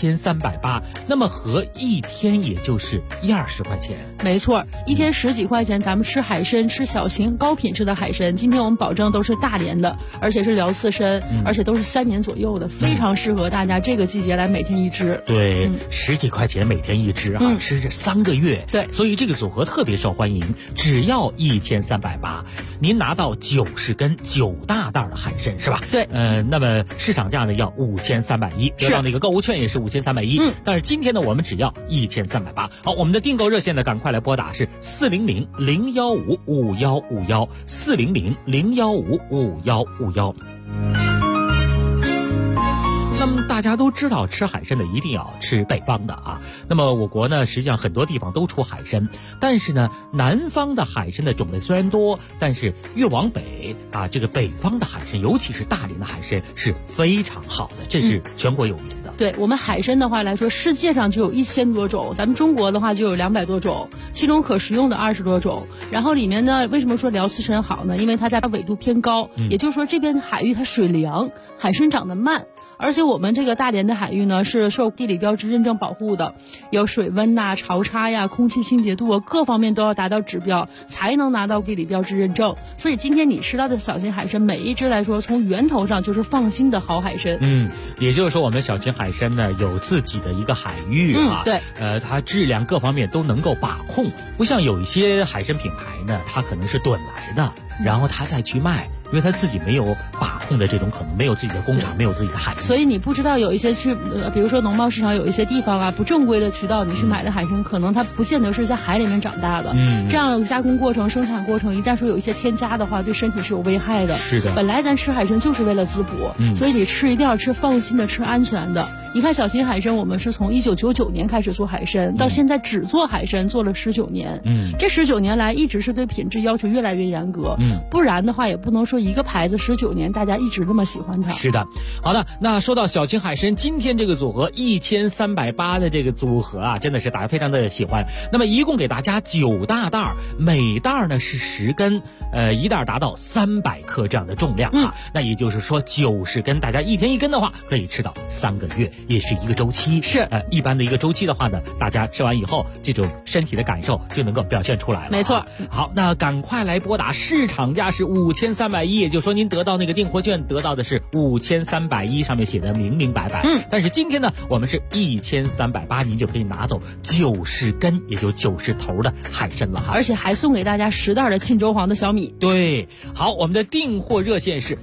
1380，那么合一天也就是20块钱。 没错，一天10几块钱，咱们吃海参，吃小秦高品质的海参。今天我们保证都是大连的，而且是辽刺参，而且都是3年左右的，非常适合大家这个季节来每天1只。 对，10几块钱每天1只啊，吃这3个月。 对， 所以这个组合特别受欢迎，只要1380，您拿到90根9大袋的海参是吧？ 对， 那么市场价呢要5310，得到那个购物券也是5310。但是今天呢，我们只要1380。好，我们的订购热线呢，赶快来拨打是400-015-5151，400-015-5151。那么大家都知道，吃海参的一定要吃北方的啊。那么我国呢，实际上很多地方都出海参，但是呢，南方的海参的种类虽然多，但是越往北啊，这个北方的海参，尤其是大连的海参是非常好的，这是全国有名的。 对，我们海参的话来说，世界上就有1000多种，咱们中国的话就有200多种，其中可食用的20多种。然后里面呢，为什么说辽刺参好呢？因为它在纬度偏高，也就是说这边海域它水凉，海参长得慢。而且我们这个大连的海域呢，是受地理标志认证保护的，有水温呐、潮差呀、空气清洁度啊，各方面都要达到指标，才能拿到地理标志认证。所以今天你吃到的小秦海参，每一只来说，从源头上就是放心的好海参。 也就是说，我们小秦海参呢有自己的一个海域啊， 对， 它质量各方面都能够把控，不像有一些海参品牌呢，它可能是趸来的，然后它再去卖。 因为他自己没有把控的这种可能，没有自己的工厂，没有自己的海域。 所以你不知道有一些比如说农贸市场有一些地方啊，不正规的渠道你去买的海参，可能它不见得是在海里面长大的。这样加工过程、生产过程，一旦说有一些添加的话，对身体是有危害的。 是的。 本来咱吃海参就是为了滋补，所以你吃一定要吃放心的、吃安全的。你看小秦海参，我们是从1999年开始做海参，到现在只做海参做了19年。这19年来一直是对品质要求越来越严格。不然的话也不能说一个牌子19年大家一直那么喜欢它。 是的。好的，那说到小秦海参，今天这个组合1380的这个组合啊，真的是大家非常的喜欢。那么一共给大家9大袋，每袋呢是10根，一袋达到300克这样的重量啊。那也就是说90根，大家一天1根的话，可以吃到3个月，也是一个周期。 是一般的一个周期的话呢，大家吃完以后，这种身体的感受就能够表现出来了。 没错。 好，那赶快来拨打，市场价是5310，也就是说您得到那个订货券得到的是5310，上面写的明明白白。但是今天呢，我们是1380，您就可以拿走90根，也就90头的海参了哈。 而且还送给大家10袋的沁州黄的小米。 对，好，我们的订货热线是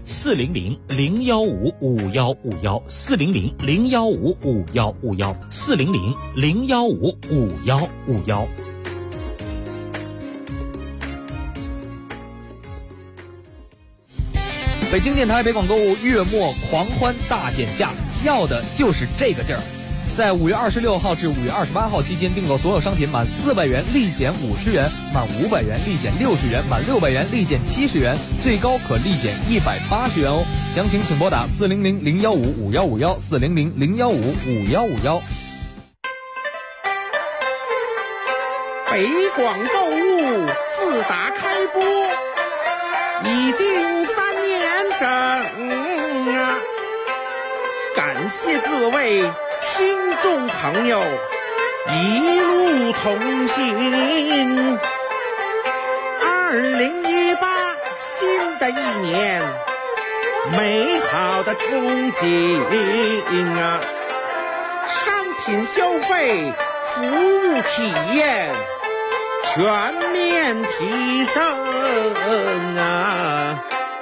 400-015-5151，400-015-5151。 北京电台北广购物月末狂欢大减价，要的就是这个劲儿。在5月26号至5月28号期间订购所有商品满400元立减50元，满500元立减60元，满600元立减70元，最高可立减180元哦。详情请拨打400-015-5151，400-015-5151。 北广购物自打开播已经3年整啊，感谢各位听众朋友一路同行。2018新的一年，美好的憧憬啊，商品消费、服务体验全面提升啊！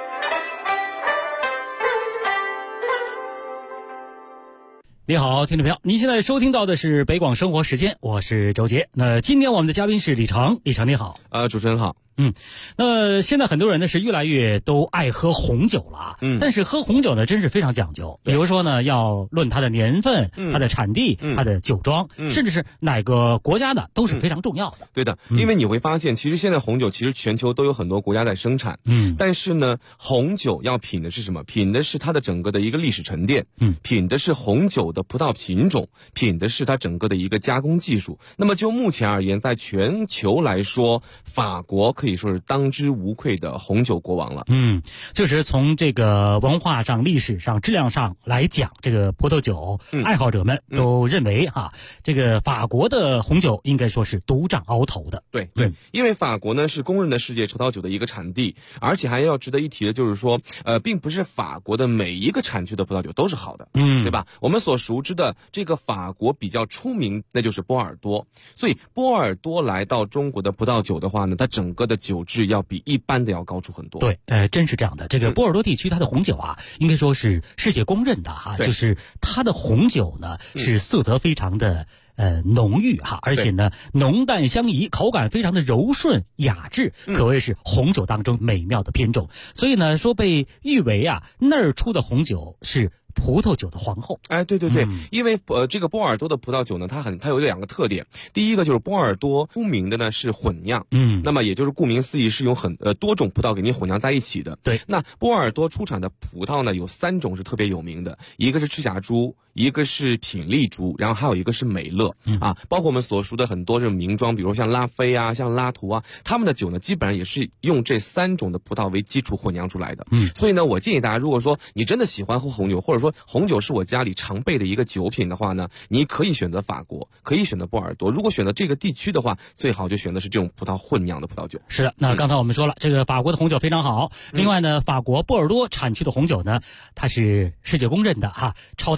你好，听众朋友，您现在收听到的是北广生活时间，我是周杰。那今天我们的嘉宾是李成，李成你好。 主持人好。 那现在很多人呢是越来越都爱喝红酒了啊。但是喝红酒呢真是非常讲究，比如说呢要论它的年份、它的产地、它的酒庄，甚至是哪个国家的都是非常重要的。 对的，因为你会发现，其实现在红酒其实全球都有很多国家在生产。但是呢，红酒要品的是什么？品的是它的整个的一个历史沉淀。品的是红酒的葡萄品种，品的是它整个的一个加工技术。那么就目前而言，在全球来说，法国可以说是当之无愧的红酒国王了。 就是从这个文化上、历史上、质量上来讲，这个葡萄酒爱好者们都认为这个法国的红酒应该说是独占鳌头的。 对，因为法国呢是公认的世界葡萄酒的一个产地，而且还要值得一提的就是说，并不是法国的每一个产区的葡萄酒都是好的，对吧？我们所熟知的这个法国比较出名，那就是波尔多。所以波尔多来到中国的葡萄酒的话呢，它整个的酒质要比一般的要高出很多。 对，真是这样的。这个波尔多地区它的红酒啊，应该说是世界公认的就是它的红酒呢是色泽非常的浓郁而且呢浓淡相宜，口感非常的柔顺雅致，可谓是红酒当中美妙的品种。所以呢说被誉为那儿出的红酒是葡萄酒的皇后。 对，因为这个波尔多的葡萄酒呢，它有2个特点。第一个就是波尔多出名的呢是混酿，那么也就是顾名思义是用多种葡萄给你混酿在一起的。 对， 那波尔多出产的葡萄呢有3种是特别有名的，一个是赤霞珠，一个是品丽珠，然后还有一个是美乐包括我们所熟的很多这种名庄，比如像拉菲像拉图他们的酒呢基本上也是用这3种的葡萄为基础混酿出来的。所以呢我建议大家，如果说你真的喜欢喝红酒，或者说红酒是我家里常备的一个酒品的话呢，你可以选择法国，可以选择波尔多。如果选择这个地区的话，最好就选的是这种葡萄混酿的葡萄酒。 是的，那刚才我们说了，这个法国的红酒非常好。另外呢，法国波尔多产区的红酒呢，它是世界公认的超大型的葡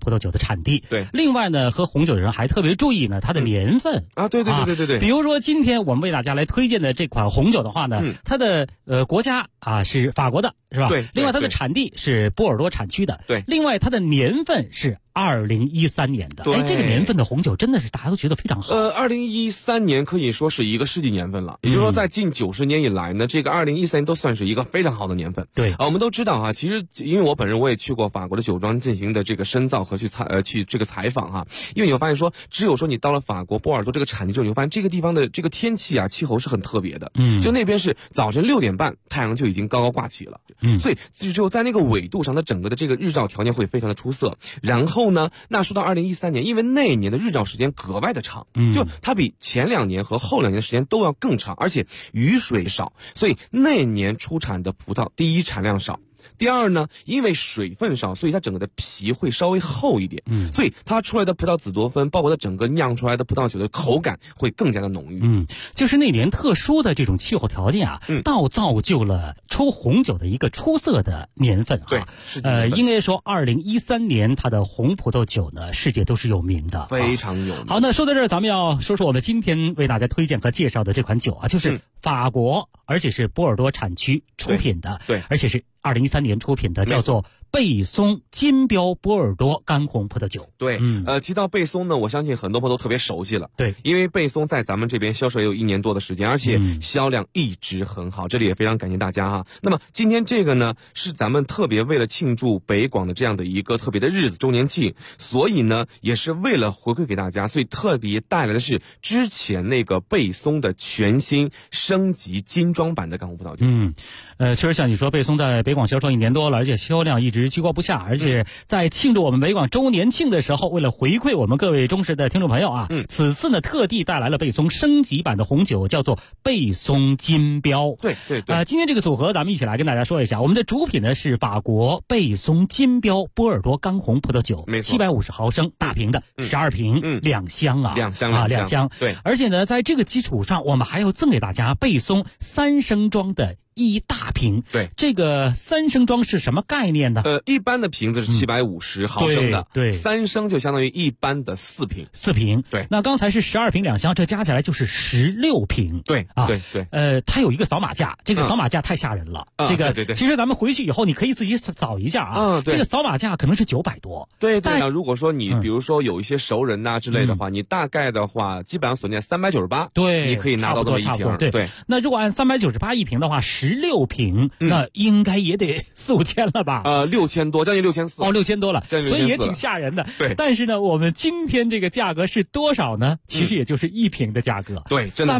葡萄酒的产地。 对， 另外呢，喝红酒的人还特别注意呢它的年份啊，对。 比如说今天我们为大家来推荐的这款红酒的话呢，它的国家啊是法国的，是吧？ 对。 另外它的产地是波尔多产区的。 对。 另外它的年份是2013年的。哎，这个年份的红酒真的是大家都觉得非常好。 2013年可以说是一个世纪年份了，也就是说在近90年以来呢，这个2013年都算是一个非常好的年份。 对。 我们都知道啊，其实因为我本人我也去过法国的酒庄进行的这个深造和去这个采访哈，因为你会发现说，只有说你到了法国波尔多这个产地之后，你会发现这个地方的这个天气啊，气候是很特别的。就那边是早晨6点半太阳就已经高高挂起了。所以只有在那个纬度上，它整个的这个日照条件会非常的出色。然后呢，那说到2013年，因为那一年的日照时间格外的长，就它比前2年和后2年的时间都要更长，而且雨水少，所以那年出产的葡萄，第一产量少。第二呢，因为水分少，所以它整个的皮会稍微厚一点，所以它出来的葡萄紫多酚，包括它整个酿出来的葡萄酒的口感会更加的浓郁。 就是那年特殊的这种气候条件啊，造就了出红酒的一个出色的年份啊。 对， 应该说2013年它的红葡萄酒呢，世界都是有名的， 非常有名。 好，那说到这儿，咱们要说说我们今天为大家推荐和介绍的这款酒啊，就是法国，而且是波尔多产区出品的， 对， 而且是2013年出品的，叫做贝松金标波尔多干红葡萄酒。 对，提到贝松呢，我相信很多朋友都特别熟悉了。 对， 因为贝松在咱们这边销售也有1年多的时间，而且销量一直很好，这里也非常感谢大家哈。那么今天这个呢，是咱们特别为了庆祝北广的这样的一个特别的日子周年庆，所以呢，也是为了回馈给大家，所以特别带来的是之前那个贝松的全新升级精装版的干红葡萄酒。 确实像你说，贝松在北广销售1年多了，而且销量一直居高不下，而且在庆祝我们北广周年庆的时候，为了回馈我们各位忠实的听众朋友啊，此次呢特地带来了贝松升级版的红酒，叫做贝松金标。 对。 今天这个组合咱们一起来跟大家说一下，我们的主品呢是法国贝松金标波尔多干红葡萄酒， 没错 ，750毫升大瓶的，12瓶，2箱啊，2箱。 对， 而且呢，在这个基础上，我们还要赠给大家贝松3升装的1大瓶。 对， 这个3升装是什么概念呢？ 一般的瓶子是750毫升的， 对 ，3升就相当于一般的4瓶。 4瓶， 对。 那刚才是12瓶2箱，这加起来就是16瓶。 对啊，对。 它有一个扫码价，这个扫码价太吓人了。这个对。 其实咱们回去以后，你可以自己扫一下啊。 对。 这个扫码价可能是900多。 对。那如果说你比如说有一些熟人呐之类的话，你大概的话基本上锁定398， 对， 你可以拿到这么一瓶。 对。那如果按398一瓶的话，16瓶。那应该也得4-5千了吧 ？6000多，将近6400。 6000多了，所以也挺吓人的。 对， 但是呢，我们今天这个价格是多少呢？其实也就是1瓶的价格。 对，真的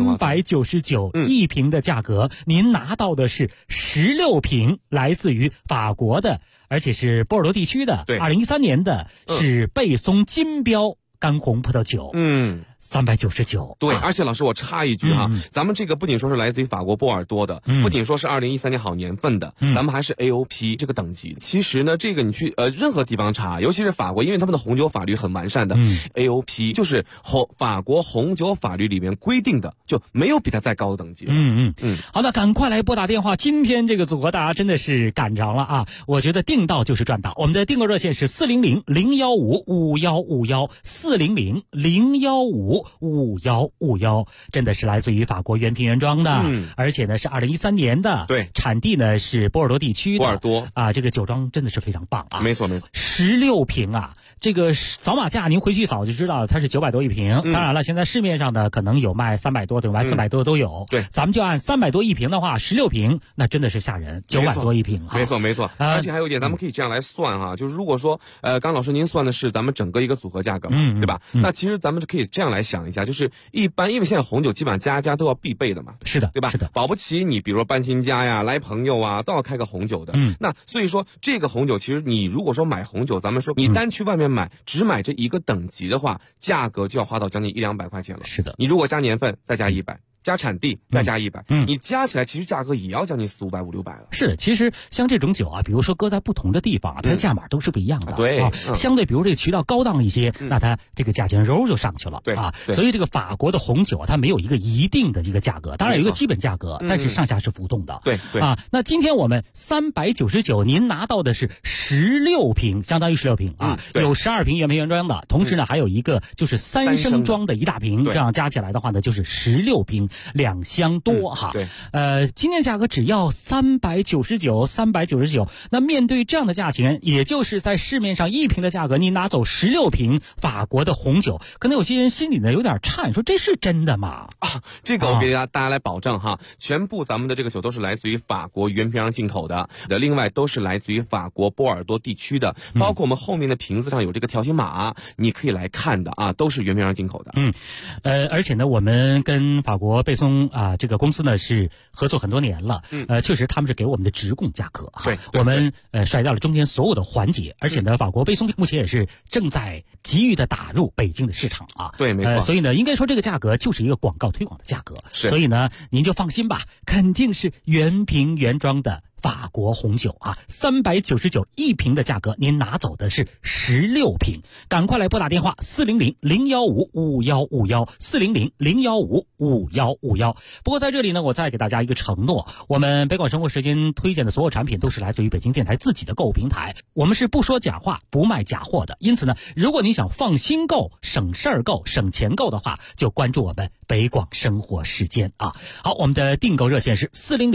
399一瓶的价格，您拿到的是16瓶，来自于法国的，而且是波尔多地区的。 对 ，2013年的是贝松金标干红葡萄酒。399。 对，而且老师我插一句哈，咱们这个不仅说是来自于法国波尔多的，不仅说是2013年好年份的，咱们还是 AOP 这个等级。其实呢，这个你去任何地方查，尤其是法国，因为他们的红酒法律很完善的，AOP 就是法国红酒法律里面规定的，就没有比它再高的等级了。 好的，赶快来拨打电话，今天这个组合大家真的是赶上了啊！我觉得订到就是赚到。我们的订购热线是400-015-5151，400-015-5151，真的是来自于法国原瓶原装的，而且呢是2013年的， 对， 产地呢是波尔多地区的， 波尔多啊，这个酒庄真的是非常棒啊， 没错 ，16瓶啊，这个扫码价您回去扫就知道，它是900多一瓶。当然了，现在市面上呢可能有卖300多的，卖400多都有。 对， 咱们就按300多一瓶的话，16瓶那真的是吓人，900多一瓶。 没错，而且还有一点，咱们可以这样来算哈，就是如果说刚老师您算的是咱们整个一个组合价格嘛，对吧？那其实咱们可以这样来想一下，就是一般因为现在红酒基本上家家都要必备的嘛， 是的， 对吧？ 是的， 保不齐你比如说搬新家呀，来朋友啊，都要开个红酒的。那所以说这个红酒，其实你如果说买红酒，咱们说你单去外面买，只买这一个等级的话，价格就要花到将近100-200块钱了。 是的， 你如果加年份再加100， 加产地再加100，你加起来其实价格也要将近400、500、600了。 是，其实像这种酒啊，比如说搁在不同的地方啊，它的价码都是不一样的。 对， 相对比如这个渠道高档一些，那它这个价钱揉就上去了。 对啊，所以这个法国的红酒啊，它没有一个一定的一个价格，当然有一个基本价格，但是上下是浮动的。 对啊，那今天我们399，您拿到的是16瓶，相当于16瓶啊，有12瓶原瓶原装的，同时呢还有一个就是3升装的一大瓶，这样加起来的话呢就是16瓶2箱多哈。 对， 今天价格只要399，那面对这样的价钱，也就是在市面上1瓶的价格，你拿走16瓶法国的红酒，可能有些人心里呢有点颤，说这是真的吗？ 啊，这个我给大家来保证哈，全部咱们的这个酒都是来自于法国原瓶上进口的，另外都是来自于法国波尔多地区的，包括我们后面的瓶子上有这个条形码，你可以来看的啊，都是原瓶上进口的。 而且呢，我们跟法国贝松啊这个公司呢是合作很多年了，确实他们是给我们的直供价格哈， 对， 我们甩掉了中间所有的环节，而且呢，法国贝松目前也是正在急于的打入北京的市场啊， 对，没错， 所以呢，应该说这个价格就是一个广告推广的价格， 是， 所以呢，您就放心吧，肯定是原瓶原装的法国红酒啊，3991瓶的价格，您拿走的是16瓶，赶快来拨打电话400-015-5151，400-015-5151。不过在这里呢，我再给大家一个承诺，我们北广生活时间推荐的所有产品都是来自于北京电台自己的购物平台，我们是不说假话、不卖假货的。因此呢，如果你想放心购、省事儿购、省钱购的话，就关注我们北广生活时间啊。好，我们的订购热线是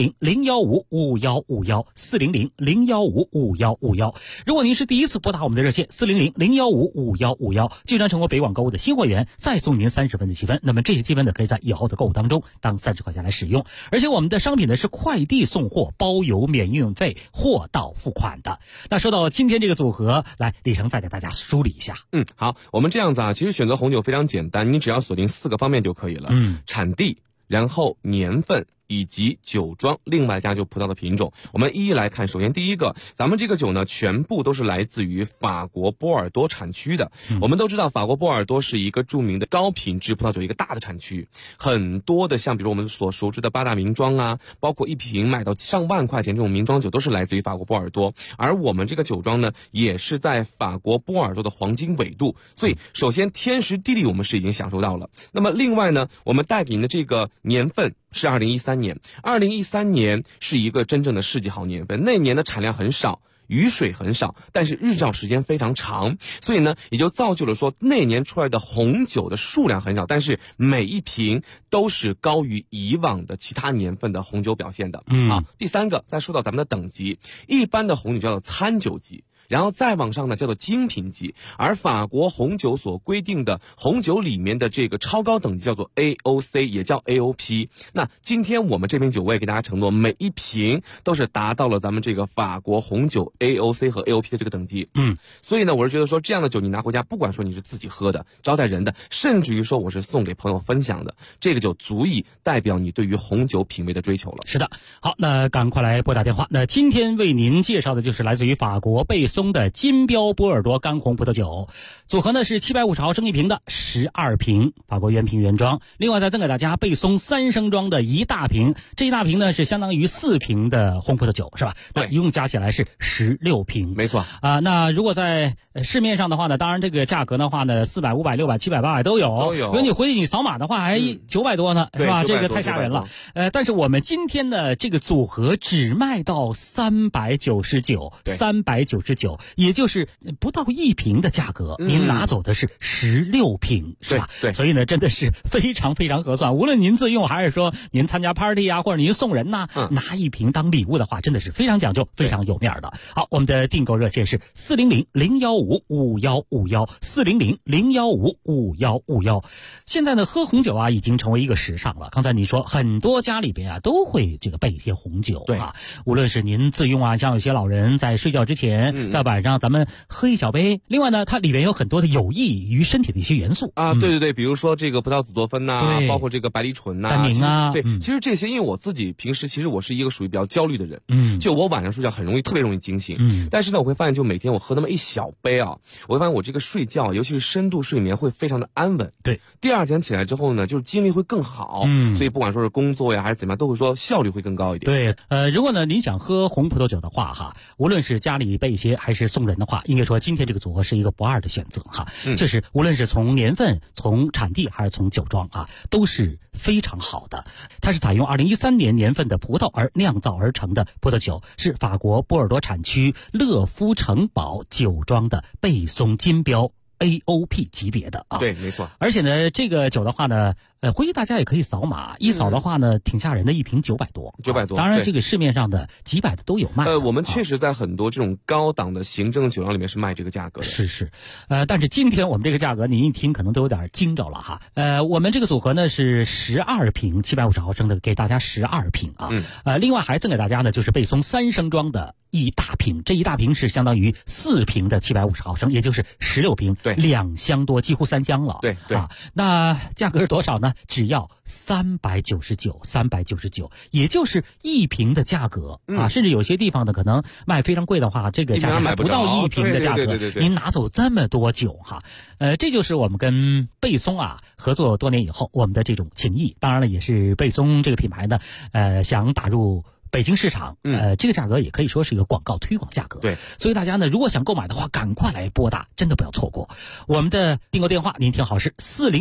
400-015-5151，400-015-5151。如果您是第一次拨打我们的热线400-015-5151，就将成为北广购物的新会员，再送您30分的积分。那么这些积分呢，可以在以后的购物当中当30块钱来使用。而且我们的商品呢是快递送货，包邮免运费，货到付款的。那说到今天这个组合，来李成再给大家梳理一下。 好，我们这样子啊，其实选择红酒非常简单，你只要锁定4个方面就可以了。产地，然后年份，以及酒庄，另外加就葡萄的品种，我们一一来看。首先第一个，咱们这个酒呢，全部都是来自于法国波尔多产区的。我们都知道，法国波尔多是一个著名的高品质葡萄酒一个大的产区，很多的像比如我们所熟知的8大名庄啊，包括一瓶卖到上万块钱这种名庄酒，都是来自于法国波尔多。而我们这个酒庄呢，也是在法国波尔多的黄金纬度，所以首先天时地利我们是已经享受到了。那么另外呢，我们带给您的这个年份是2013年，2013年是一个真正的世纪好年份，那年的产量很少，雨水很少，但是日照时间非常长，所以呢，也就造就了说那年出来的红酒的数量很少，但是每一瓶都是高于以往的其他年份的红酒表现的。好，第三个，再说到咱们的等级，一般的红酒叫做餐酒级，然后再往上呢叫做精品级，而法国红酒所规定的红酒里面的这个超高等级叫做 AOC， 也叫 AOP。那今天我们这瓶酒我也给大家承诺，每一瓶都是达到了咱们这个法国红酒 AOC 和 AOP 的这个等级。所以呢，我是觉得说这样的酒你拿回家，不管说你是自己喝的、招待人的，甚至于说我是送给朋友分享的，这个酒足以代表你对于红酒品味的追求了。 是的，好，那赶快来拨打电话。那今天为您介绍的就是来自于法国贝松的金标波尔多干红葡萄酒，组合呢是750毫升一瓶的12瓶法国原瓶原装，另外再赠给大家贝松3升装的一大瓶，这一大瓶呢是相当于4瓶的红葡萄酒，是吧？ 对， 一共加起来是16瓶， 没错啊。那如果在市面上的话呢，当然这个价格的话呢，400、500、600、700、800都有。如果你回去你扫码的话，还900多呢，是吧？这个太吓人了。但是我们今天的这个组合只卖到399，也就是不到1瓶的价格，您拿走的是16瓶，是吧？ 对， 所以呢，真的是非常非常合算。无论您自用还是说您参加 party 啊，或者您送人呐，拿一瓶当礼物的话，真的是非常讲究、非常有面的。好，我们的订购热线是400-015-5151，400-015-5151。现在呢，喝红酒啊，已经成为一个时尚了。刚才你说很多家里边啊，都会这个备一些红酒，对啊，无论是您自用啊，像有些老人在睡觉之前在晚上咱们喝一小杯。另外呢，它里面有很多的有益于身体的一些元素啊，对对对，比如说这个葡萄紫多酚呐，包括这个白藜醇呐、 单宁啊， 对，其实这些，因为我自己平时其实我是一个属于比较焦虑的人，就我晚上睡觉很容易特别容易惊醒，但是呢，我会发现就每天我喝那么一小杯啊，我会发现我这个睡觉，尤其是深度睡眠会非常的安稳， 对， 第二天起来之后呢，就是精力会更好，所以不管说是工作呀还是怎么样，都会说效率会更高一点。 对，如果呢您想喝红葡萄酒的话哈，无论是家里备一些还是送人的话，应该说今天这个组合是一个不二的选择哈。就是无论是从年份、从产地还是从酒庄啊，都是非常好的。它是采用2013年年份的葡萄而酿造而成的葡萄酒，是法国波尔多产区乐夫城堡酒庄的贝松金标AOP 级别的啊。 对，没错。 而且呢，这个酒的话呢，回去大家也可以扫码，一扫的话呢，挺吓人的，一瓶900多。 900多。 当然，这个市面上的几百的都有卖。 我们确实在很多这种高档的行政酒庄里面是卖这个价格的。 是，但是今天我们这个价格，您一听可能都有点惊着了哈。我们这个组合呢是12瓶750毫升的，给大家12瓶啊。另外还赠给大家呢就是贝松3升装的一大瓶，这一大瓶是相当于4瓶的750毫升，也就是16瓶，对，2箱多，几乎3箱了。 对啊，那价格是多少呢？只要399，也就是一瓶的价格啊。甚至有些地方呢可能卖非常贵的话，这个价格还不到一瓶的价格，您拿走这么多酒哈。这就是我们跟贝松啊合作多年以后我们的这种情谊。当然了，也是贝松这个品牌呢，想打入北京市场，这个价格也可以说是一个广告推广价格。 对， 所以大家呢，如果想购买的话，赶快来拨打，真的不要错过。我们的订购电话，您听好是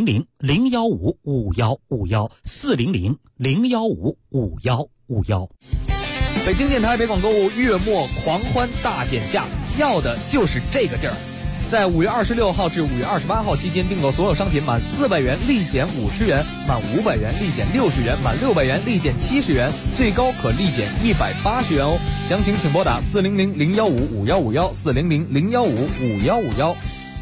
400-015-5151，400-015-5151。 北京电台北广购物月末狂欢大减价，要的就是这个劲儿。在5月26号至5月28号期间订购所有商品满400元立减50元，满500元立减60元，满600元立减70元，最高可立减180元哦。详情请拨打400-015-5151，400-015-5151。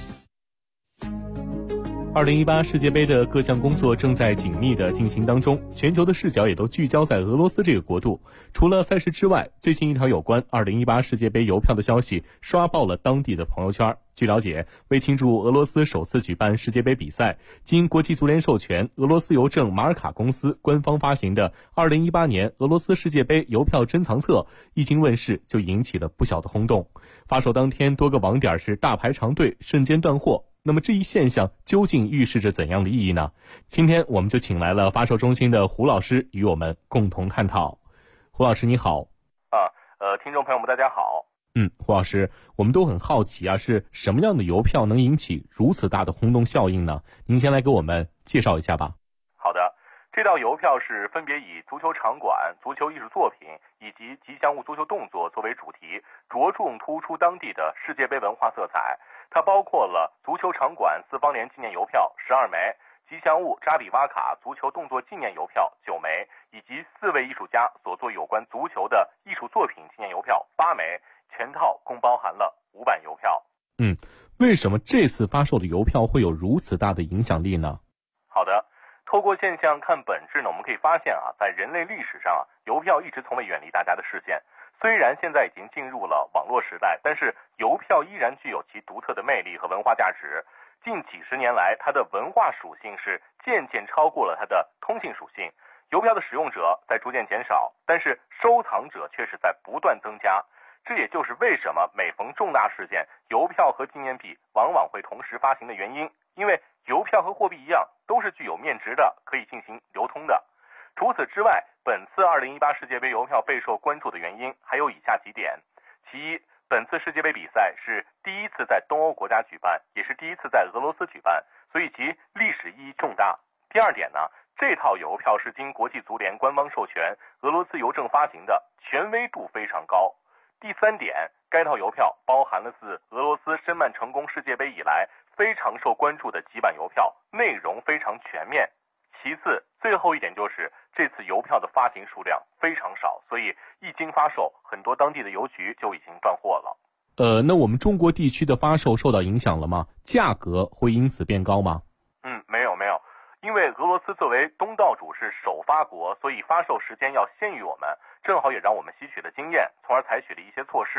2018世界杯的各项工作正在紧密地进行当中，全球的视角也都聚焦在俄罗斯这个国度。除了赛事之外，最近一条有关2018世界杯邮票的消息刷爆了当地的朋友圈。据了解，为庆祝俄罗斯首次举办世界杯比赛，经国际足联授权，俄罗斯邮政马尔卡公司官方发行的2018年俄罗斯世界杯邮票珍藏册一经问世，就引起了不小的轰动。发售当天，多个网点是大排长队，瞬间断货。那么这一现象究竟预示着怎样的意义呢？今天我们就请来了发售中心的胡老师与我们共同探讨。胡老师你好。 听众朋友们大家好。 胡老师，我们都很好奇啊，是什么样的邮票能引起如此大的轰动效应呢？您先来给我们介绍一下吧。 好的，这道邮票是分别以足球场馆、足球艺术作品以及吉祥物足球动作作为主题，着重突出当地的世界杯文化色彩。它包括了足球场馆4方联纪念邮票12枚，吉祥物扎里瓦卡足球动作纪念邮票9枚，以及4位艺术家所做有关足球的艺术作品纪念邮票8枚，全套共包含了5版邮票。 为什么这次发售的邮票会有如此大的影响力呢？ 好的，透过现象看本质呢，我们可以发现啊，在人类历史上邮票一直从未远离大家的视线。虽然现在已经进入了网络时代，但是邮票依然具有其独特的魅力和文化价值。近几十年来，它的文化属性是渐渐超过了它的通信属性。邮票的使用者在逐渐减少，但是收藏者却是在不断增加。这也就是为什么每逢重大事件，邮票和纪念币往往会同时发行的原因。因为邮票和货币一样，都是具有面值的，可以进行流通的。除此之外，本次2018世界杯邮票备受关注的原因还有以下几点。其一，本次世界杯比赛是第一次在东欧国家举办，也是第一次在俄罗斯举办，所以其历史意义重大。第二点呢，这套邮票是经国际足联官方授权，俄罗斯邮政发行的，权威度非常高。第三点，该套邮票包含了自俄罗斯申办成功世界杯以来非常受关注的几版邮票，内容非常全面。其次，最后一点就是这次邮票的发行数量非常少，所以一经发售，很多当地的邮局就已经断货了。 那我们中国地区的发售受到影响了吗？价格会因此变高吗？ 没有，因为俄罗斯作为东道主是首发国，所以发售时间要先于我们，正好也让我们吸取了经验，从而采取了一些措施。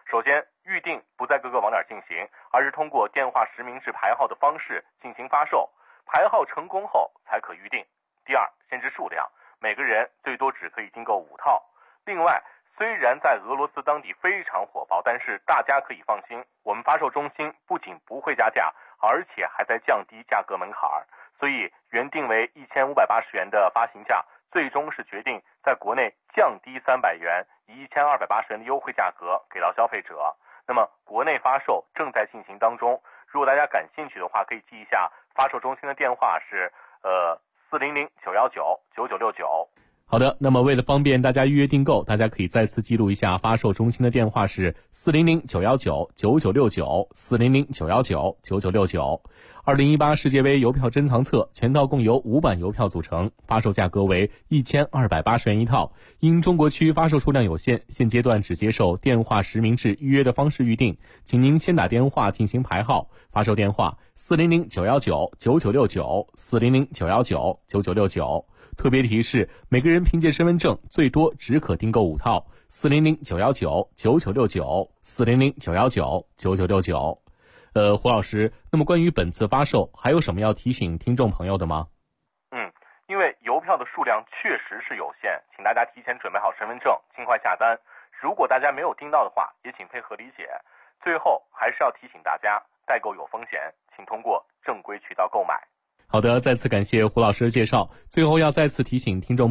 首先，预定不在各个网点进行，而是通过电话实名制排号的方式进行发售，排号成功后才可预定。第二，限制数量，每个人最多只可以订购5套。另外，虽然在俄罗斯当地非常火爆，但是大家可以放心，我们发售中心不仅不会加价，而且还在降低价格门槛，所以原定为1580元的发行价，最终是决定在国内降低300元，以1280元的优惠价格给到消费者。那么国内发售正在进行当中，如果大家感兴趣的话，可以记一下发售中心的电话是400-919-9969。 好的，那么为了方便大家预约订购，大家可以再次记录一下发售中心的电话是400-919-9969 400-919-9969。2018世界杯邮票珍藏册全套共由5版邮票组成，发售价格为1280元一套。因中国区发售数量有限，现阶段只接受电话实名制预约的方式预定，请您先打电话进行排号，发售电话400-919-9969 400-919-9969。特别提示，每个人凭借身份证最多只可订购5套。400-919-9969 400-919-9969。胡老师，那么关于本次发售还有什么要提醒听众朋友的吗？ 因为邮票的数量确实是有限，请大家提前准备好身份证，尽快下单。如果大家没有订到的话，也请配合理解。最后还是要提醒大家，代购有风险，请通过正规渠道购买。 好的，再次感谢胡老师的介绍。最后要再次提醒听众